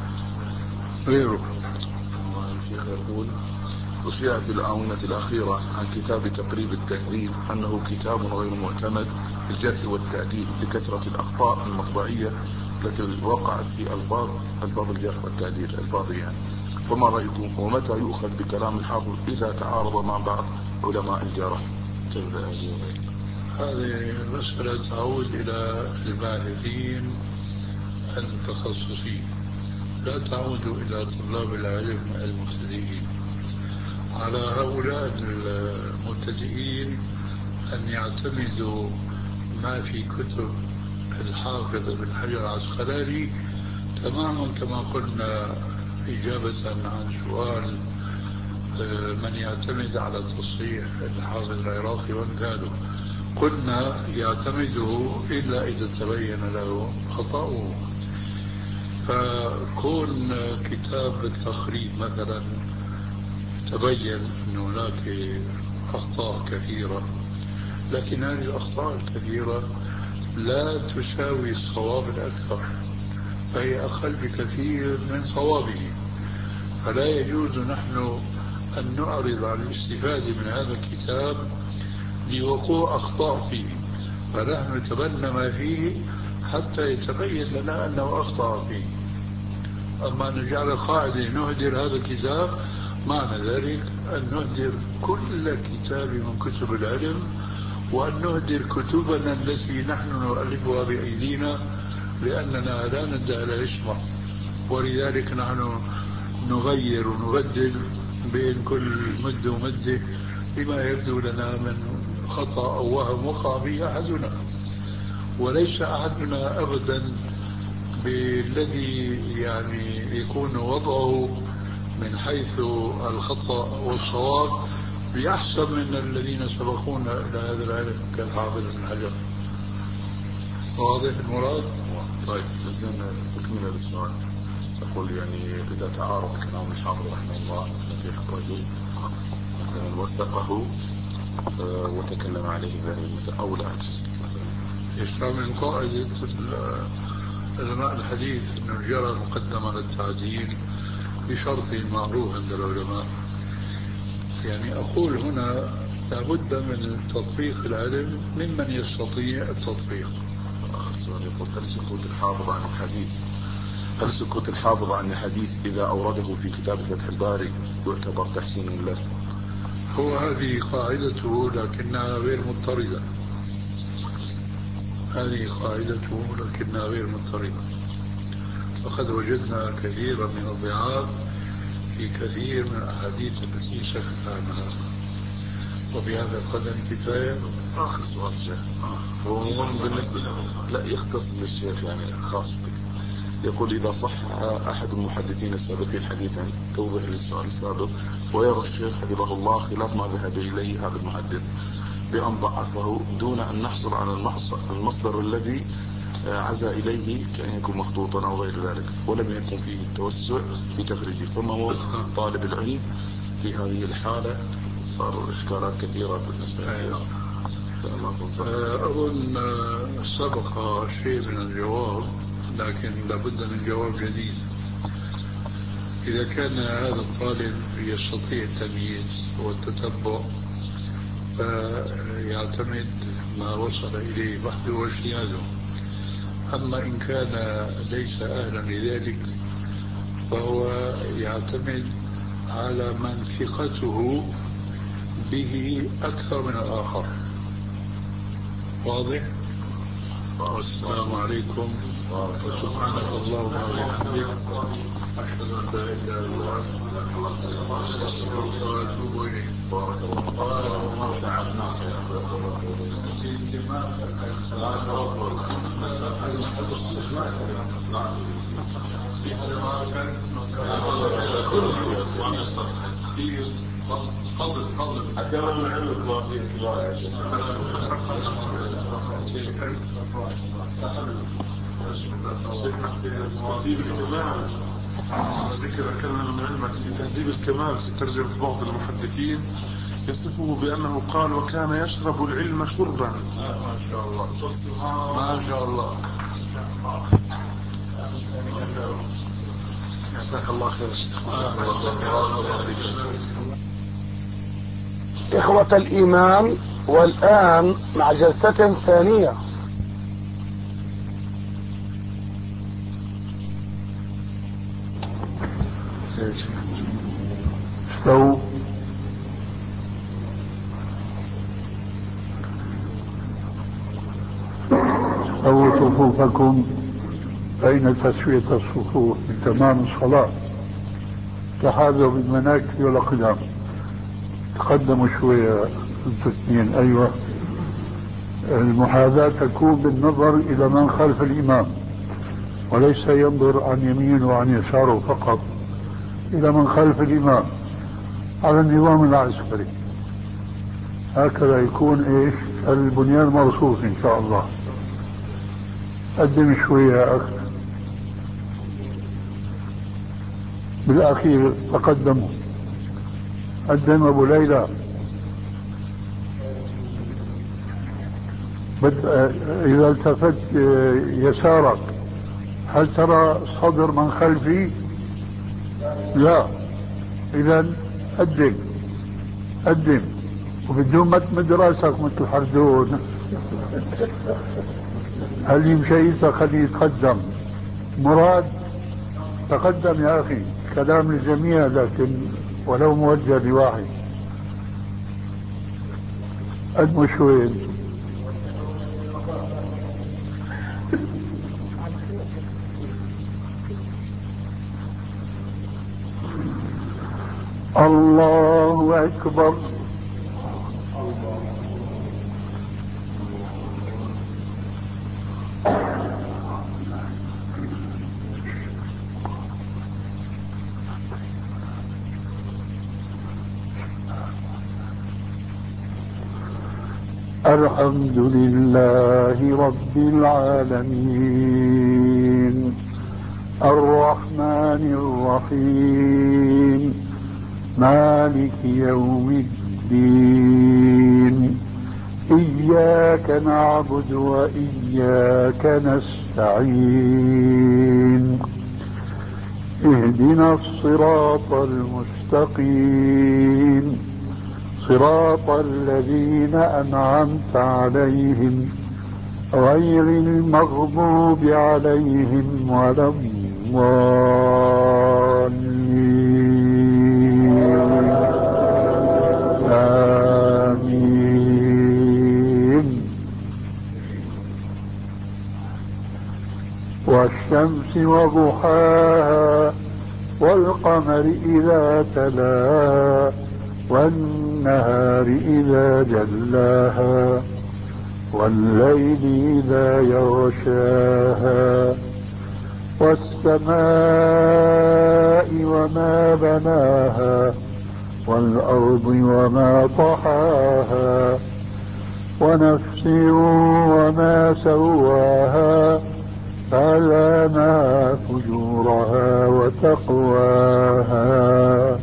Speaker 3: غيره
Speaker 2: الشيخ يقول أشيع في الآونة الأخيرة عن كتاب تقريب التهذيب أنه كتاب غير معتمد في الجرح والتعديل لكثرة الأخطاء المطبعية التي وقعت في ألفاظ ألفاظ الجرح والتعديل ألفاظ يعني، فما رأيكم ومتى يؤخذ بكلام الحافظ إذا تعارض مع بعض علماء الجرح؟
Speaker 3: هذه مسألة تعود إلى الباحثين المتخصصين، لا تعود إلى طلاب العلم المبتدئين. على هؤلاء المبتدئين أن يعتمدوا ما في كتب الحافظ ابن حجر العسقلاني تماما كما قلنا إجابة عن سؤال من يعتمد على تصحيح الحافظ العراقي وامثاله، قلنا يعتمده إلا إذا تبين له خطأه. فكون كتاب التخريج مثلا تبين أن هناك أخطاء كثيرة، لكن هذه الأخطاء الكثيرة لا تساوي الصواب الأكثر، فهي أقل بكثير من صوابه، فلا يجوز نحن أن نعرض عن الاستفادة من هذا الكتاب لوقوع أخطاء فيه، فنحن نتبنى ما فيه حتى يتبين لنا أنه أخطأ فيه. أما نجعل قاعدة نهدر هذا الكتاب، معنى ذلك أن نهدر كل كتاب من كتب العلم، وأن نهدر كتبنا التي نحن نؤلفها بأيدينا، لأننا لا ندعي العصمة، ولذلك نحن نغير ونبدل بين كل مد ومده بما يبدو لنا من خطأ أو وهم وقع به أحدنا، وليس أحدنا أبدا بالذي يعني يكون وضعه من حيث الخطأ والصواب بأحسن من الذين سبقونا إلى هذا العلم كالحافظ بن حجر. واضح المراد؟
Speaker 2: طيب لازم تكمل السؤال. أقول يعني إذا تعارض كلام الحافظ رحمه الله في حق رجل مثلا وثقه وتكلم عليه ذلك أو العكس،
Speaker 3: يستعمل قاعدة علماء الحديث أنه جرى مقدم على التعديل بشرط معروف عند العلماء. يعني أقول هنا لابد من تطبيق العلم ممن يستطيع التطبيق.
Speaker 2: هل سكوت الحافظ عن الحديث هل سكوت الحافظ عن الحديث إذا أورده في كتاب فتح الباري يعتبر تحسين له؟
Speaker 3: هو هذه قاعدته لكنها غير مضطردة، هذه قاعدته لكنها غير مضطردة. فقد وجدنا كثيرا من الضعاف في كثير من الأحاديث التي سكت عنها، وبهذا القدر كفاية.
Speaker 2: آخر سؤال شيخ هو بالنسبة لا يختص للشيخ يعني خاص بك. يقول إذا صح أحد المحدثين السابقين حديثا توضح للسؤال السابق، ويرى الشيخ حفظه الله خلاف ما ذهب إليه هذا المحدث بأن ضعفه دون أن نحصل على المصدر الذي عزى إليه كأن يكون مخطوطا أو غير ذلك، ولم يكن فيه التوسع في تخريجه، فما هو طالب العلم في هذه الحالة؟ صار إشكالات كثيرة بالنسبة له.
Speaker 3: أظن سبق شيء من الجواب، لكن لابد من جواب جديد. إذا كان هذا الطالب يستطيع التمييز والتتبع فيعتمد ما وصل إليه بحثه واجتهاده، أما إن كان ليس أهلا لذلك فهو يعتمد على من ثقته به أكثر من الآخر. واضح؟ والسلام عليكم وسبحانك اللهم وبحمدك أشهد أن لا إله إلا أنت وأتوب إليك. بارك الله فيك. تفضل تفضل. أكرم من علمك ما فيه اتباع يا شيخ.
Speaker 4: تهذيب الكمال ذكر أكرم من علمك في تهذيب الكمال في ترجمة بعض المحدثين يصفه بأنه قال وكان يشرب العلم شربا.
Speaker 3: ما شاء الله ما شاء الله.
Speaker 4: جزاك الله خير.
Speaker 1: إخوة الإيمان، والآن مع جلسة ثانية.
Speaker 4: خير.
Speaker 3: استووا استووا صفوفكم فإن تسوية الصفوف من تمام الصلاة. تحاذوا بالمناكب والأقدام. تقدموا شوية انتوا اثنين. أيوة، المحاذاة تكون بالنظر إلى من خلف الإمام، وليس ينظر عن يمينه وعن يساره فقط، إلى من خلف الإمام على النظام العسكري. هكذا يكون إيش البنيان مرصوص إن شاء الله. قدم شوية يا أخ. بالأخير تقدموا. قدم أبو ليلى. إذا التفت يسارك هل ترى صدر من خلفي؟ لا. إذا قدم قدم وبدون ما تمد راسك مثل حردون. هل يمشي خليه يتقدم. مراد تقدم يا أخي. كلام للجميع لكن ولو موجه لواحد. قدموا شوي. الله أكبر. الحمد لله رب العالمين الرحمن الرحيم مالك يوم الدين إياك نعبد وإياك نستعين اهدنا الصراط المستقيم صراط الذين أنعمت عليهم غير المغضوب عليهم ولا الضالين آمين. والشمس وضحاها والقمر إذا تلاها والنهار إذا جلاها والليل إذا يغشاها والسماء وما بناها والأرض وما طحاها ونفس وما سواها فألهمها فجورها وتقواها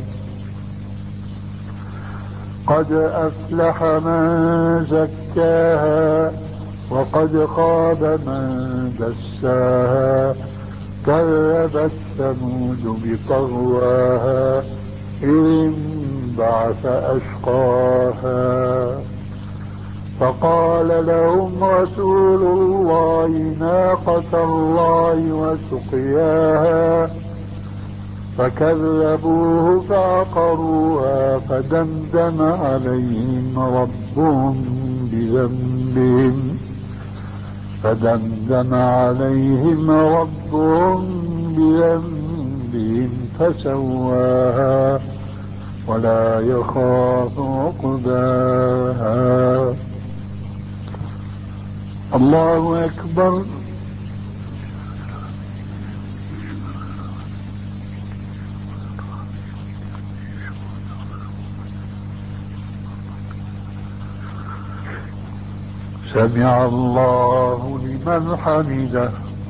Speaker 3: قد أفلح من زكاها وقد خاب من دساها كذبت ثمود بطغواها إذ انبعث أشقاها فقال لهم رسول الله ناقة الله وسقياها فكذبوه فعقروها فدمدم عليهم ربهم بذنبهم فدمدم عليهم ربهم بذنبهم فسواها ولا يخاف عقباها. الله أكبر. سمع الله لمن حمده.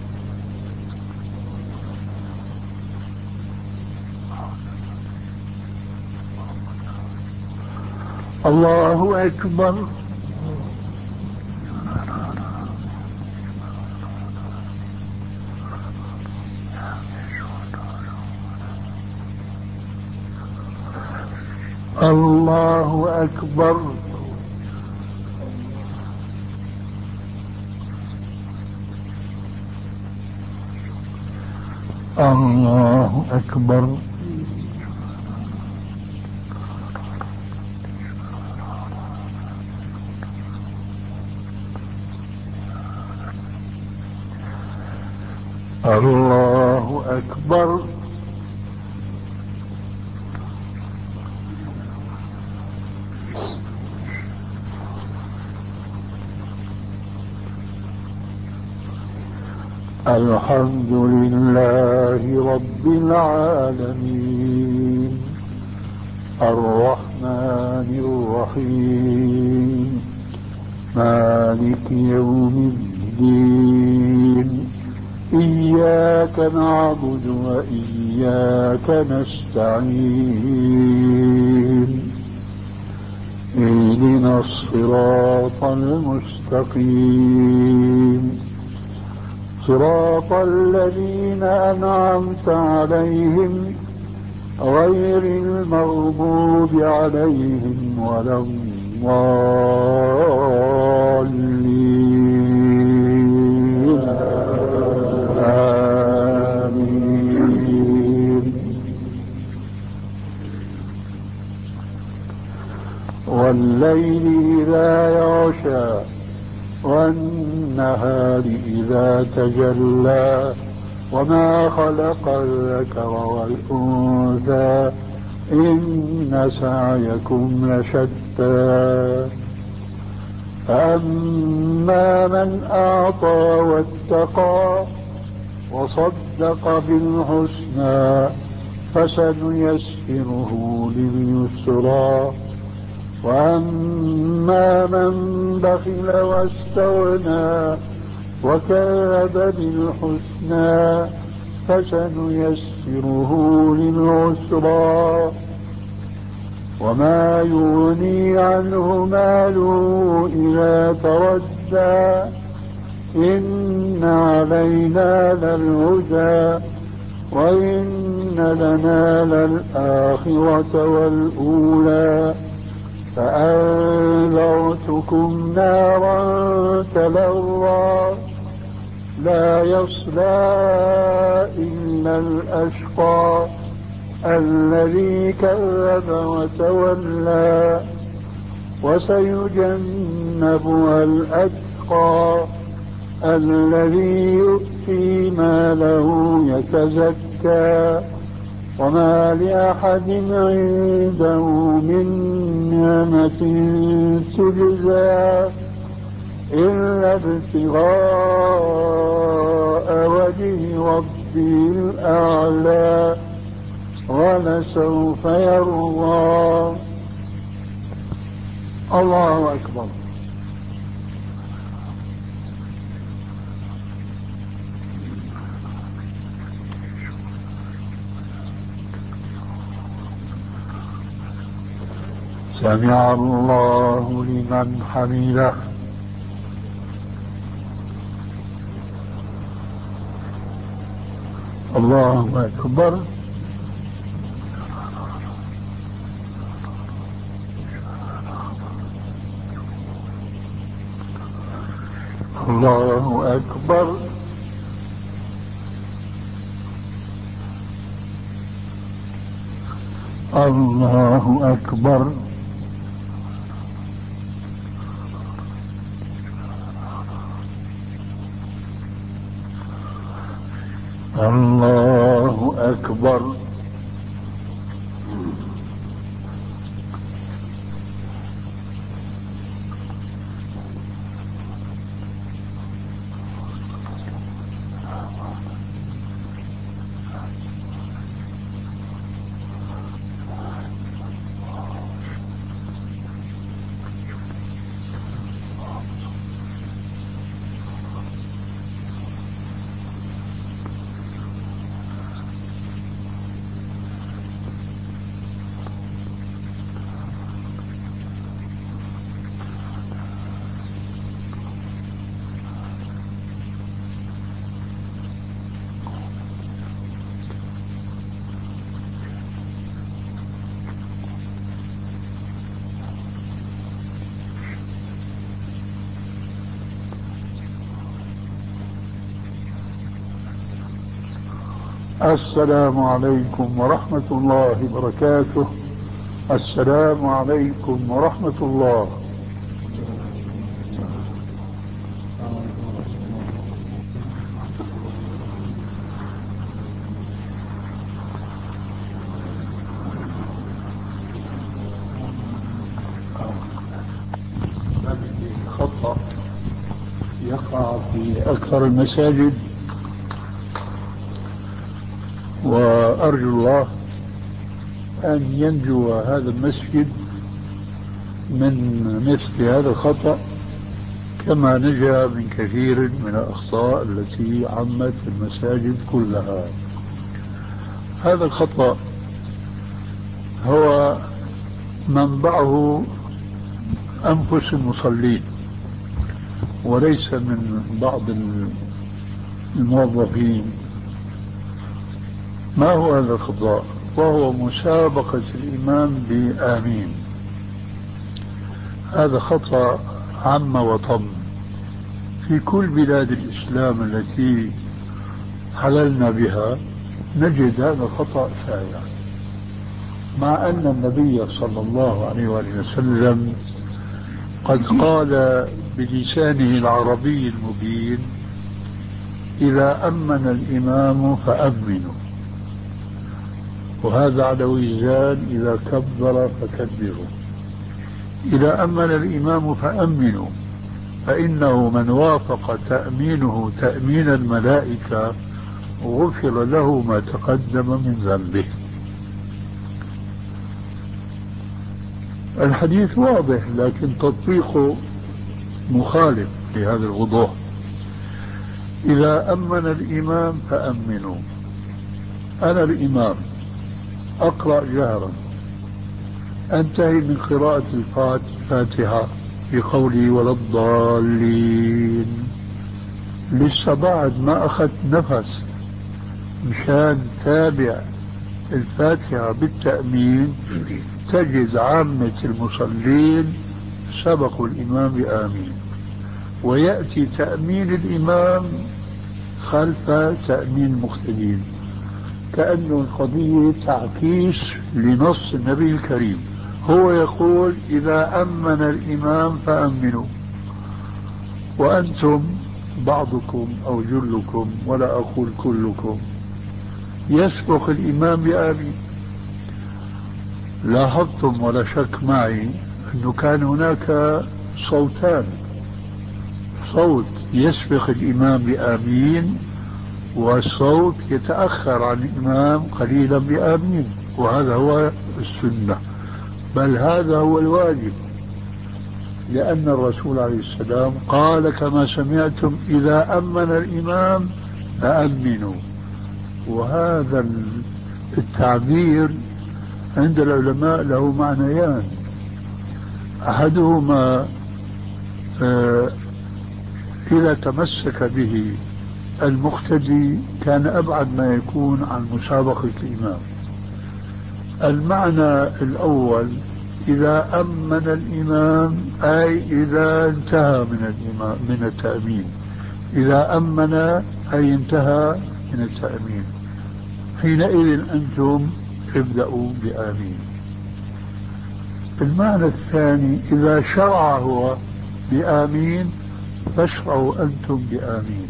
Speaker 3: الله أكبر. الله أكبر. الله أكبر. الله أكبر. الحمد لله رب العالمين الرحمن الرحيم مالك يوم الدين إياك نعبد وإياك نستعين اهدنا الصراط المستقيم صراط الذين أنعمت عليهم غير المغضوب عليهم ولا الضالين آمين. والليل إذا يغشى والنهار إذا تجلى وما خلق الذكر والأنثى إن سعيكم لشتى فأما من أعطى واتقى وصدق بالحسنى فسنيسره لليسرى وأما من بخل واستغنى وكذب بالحسنى فسنيسره للعسرى وما يغني عنه ماله إذا تردى إن علينا للهدى وإن لنا للآخرة والأولى فأنذرتكم نارا تلظى لا يصلى إلا الأشقى الذي كذب وتولى وسيجنبها الأتقى الذي يؤتي ماله يتزكى وما لأحد عنده من نعمة تجزى إلا ابتغاء وجه ربه الأعلى ولسوف يرضى. الله أكبر. سمع الله لمن حمده. الله أكبر. الله أكبر. الله أكبر. الله أكبر. السلام عليكم ورحمة الله وبركاته. السلام عليكم ورحمة الله. يقع في أكثر المساجد، وأرجو الله أن ينجو هذا المسجد من مثل هذا الخطأ كما نجا من كثير من الأخطاء التي عمت المساجد كلها. هذا الخطأ هو منبعه أنفس المصلين وليس من بعض الموظفين. ما هو هذا الخطأ؟ وهو مسابقة الإمام بآمين. هذا خطأ عم وطم في كل بلاد الإسلام التي حللنا بها، نجد هذا الخطأ شائع، مع أن النبي صلى الله عليه وآله وسلم قد قال بلسانه العربي المبين: إذا أمن الإمام فأمنوا، وهذا على وزان إذا كبر فكبروا. إذا أمن الإمام فأمنوا، فإنه من وافق تأمينه تأمين الملائكة غفر له ما تقدم من ذنبه. الحديث واضح، لكن تطبيقه مخالف لهذا الوضوح. إذا أمن الإمام فأمنوا، أنا الإمام أقرأ جهرا، أنتهي من قراءة الفاتحة بقولي ولا الضالين، لسه بعد ما أخذت نفس مشان تابع الفاتحة بالتأمين، تجد عامة المصلين سبقوا الإمام بآمين، ويأتي تأمين الإمام خلف تأمين المقتدين، كأنه القضية تعكيس لنص النبي الكريم. هو يقول: إذا أمن الإمام فأمنوا، وأنتم بعضكم أو جلكم ولا أقول كلكم يسبق الإمام بآمين. لاحظتم ولا شك معي أنه كان هناك صوتان: صوت يسبق الإمام بآمين، والصوت يتأخر عن الإمام قليلا بآمين، وهذا هو السنة، بل هذا هو الواجب، لأن الرسول عليه السلام قال كما سمعتم: إذا أمن الإمام فأمنوا. وهذا التعبير عند العلماء له معنيان: أحدهما آه إذا تمسك به المقتدي كان أبعد ما يكون عن مسابقة الإمام. المعنى الأول: إذا أمن الإمام أي إذا انتهى من الإمام من التأمين، إذا أمن أي انتهى من التأمين، حينئذ أنتم ابدأوا بآمين. المعنى الثاني: إذا شرع هو بآمين فاشرعوا أنتم بآمين.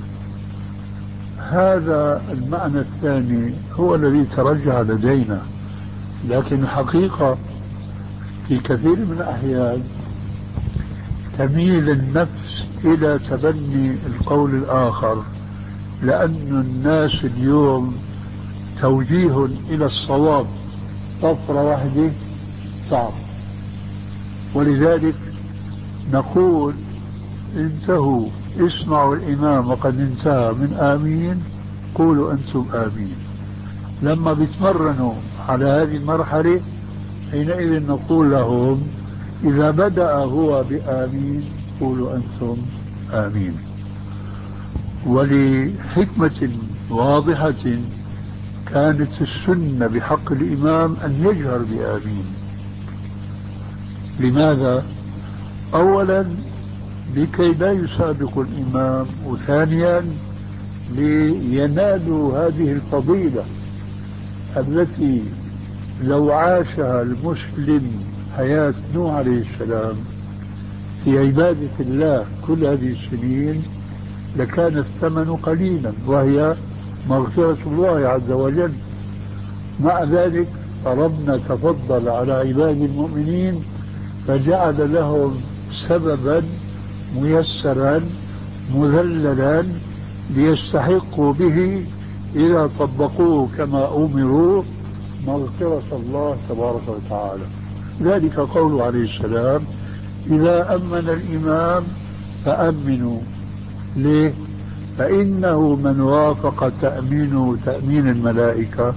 Speaker 3: هذا المعنى الثاني هو الذي ترجح لدينا، لكن الحقيقة في كثير من الأحيان تميل النفس إلى تبني القول الآخر، لأن الناس اليوم توجيه إلى الصواب طفرة واحدة صعب، ولذلك نقول: انتهوا، اسمعوا الإمام وقد انتهى من آمين، قولوا أنتم آمين. لما بيتمرنوا على هذه المرحلة حينئذ نقول لهم: إذا بدأ هو بآمين قولوا أنتم آمين. ولحكمة واضحة كانت السنة بحق الإمام أن يجهر بآمين. لماذا؟ أولا لكي لا يسابق الإمام، وثانيا لينالوا هذه الفضيلة التي لو عاشها المسلم حياة نوح عليه السلام في عبادة الله كل هذه السنين لكان الثمن قليلا، وهي مغفرة الله عز وجل. مع ذلك ربنا تفضل على عباد المؤمنين فجعل لهم سببا ميسرا مذللا ليستحقوا به إذا طبقوه كما أمروا مغفرة الله تبارك وتعالى. ذلك قوله عليه السلام: إذا أمن الإمام فأمنوا. ليه؟ فإنه من وافق تأمينه تأمين الملائكة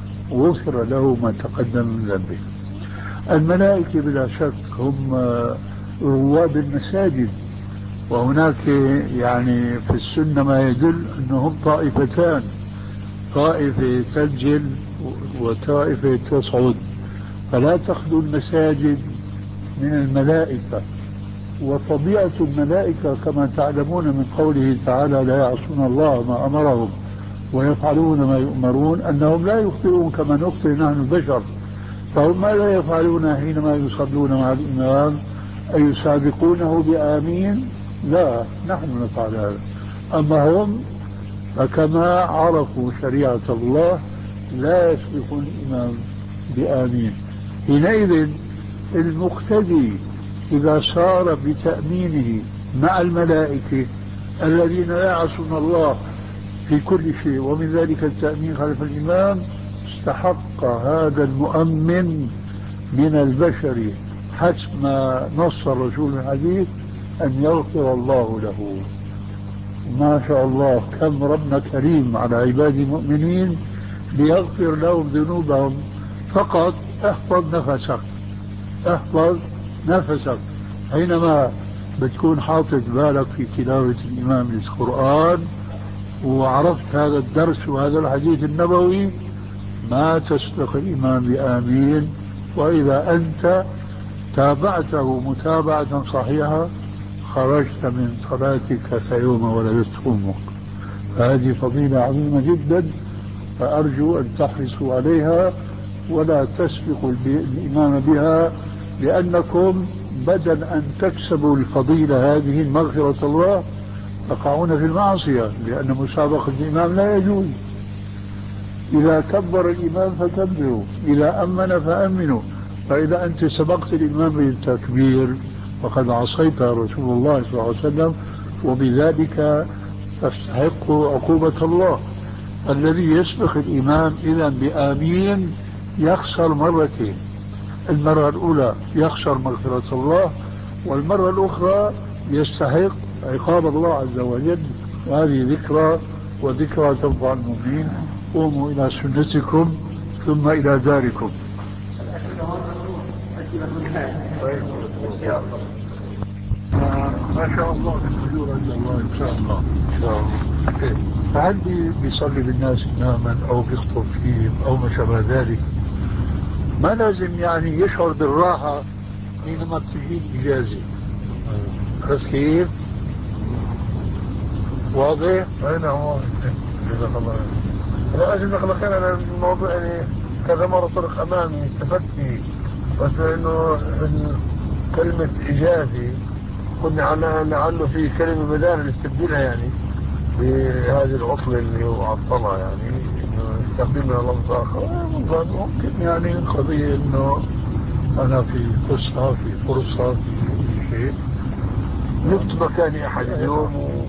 Speaker 3: غفر له ما تقدم من ذنبه. الملائكة بلا شك هم رواد المساجد، وهناك يعني في السنة ما يدل أنهم طائفتان: طائفة تسجل وطائفة تصعد، فلا تخلو المساجد من الملائكة. وطبيعة الملائكة كما تعلمون من قوله تعالى: لا يعصون الله ما أمرهم ويفعلون ما يؤمرون، أنهم لا يخطئون كما نخطئ نحن البشر. فهم ماذا يفعلون حينما يصلون مع الإمام؟ أيسابقونه بآمين؟ لا، نحن نفعل هذا. أما هم فكما عرفوا شريعة الله لا يسبقون الإمام بآمين. حينئذ المقتدي إذا صار بتأمينه مع الملائكة الذين لا يعصون الله في كل شيء، ومن ذلك التأمين خلف الإمام، استحق هذا المؤمن من البشر حسب ما نص الرسول في الحديث أن يغفر الله له. ما شاء الله كم ربنا كريم على عباد المؤمنين ليغفر لهم ذنوبهم. فقط احفظ نفسك، احفظ نفسك حينما بتكون حاطط بالك في تلاوة الإمام للقرآن وعرفت هذا الدرس وهذا الحديث النبوي، ما تسبق الإمام بآمين. وإذا أنت تابعته متابعة صحيحة خرجت من صلاتك كيوم ولدت أمك. هذه فضيلة عظيمة جدا، فأرجو أن تحرصوا عليها ولا تسبقوا الإمام بها، لأنكم بدل أن تكسبوا الفضيلة هذه مغفرة الله تقعون في المعصية، لأن مسابقة الإمام لا يجوز. إذا كبر الإمام فكبروا، إذا أمن فأمنوا. فإذا أنت سبقت الإمام بالتكبير فقد عصيت رسول الله صلى الله عليه وسلم، وبذلك تستحق عقوبة الله. الذي يسبق الإمام إذا بآمين يخسر مرتين: المرة الأولى يخسر مغفرة الله، والمرة الأخرى يستحق عقاب الله عز وجل. وهذه ذكرى، وذكرى تنفع المؤمنين. قوموا إلى سنتكم ثم إلى داركم. ما شاء الله الحضور عند الله إن شاء الله إن شاء الله. فهل بيصلي بالناس إماما أو بيخطب فيهم أو ما شابه ذلك، ما لازم يعني يشعر بالراحة حينما تجيب إجازة. بس كيف واضح؟ أين هو؟ جزاك الله خير. لا أجل نخلق أنا الموضوع يعني كذا مرة طرق أمامي استفدت فيه، بس إنه كلمة إجازة قلنا عنها لعله في كلمة بدال نستبدلها يعني بهذه العطلة اللي هو عطلها، يعني إنه يستخدمها لفظ آخر. ممكن يعني قضية إنه أنا في قصة في فرصة في شيء نفت مكاني أحد اليوم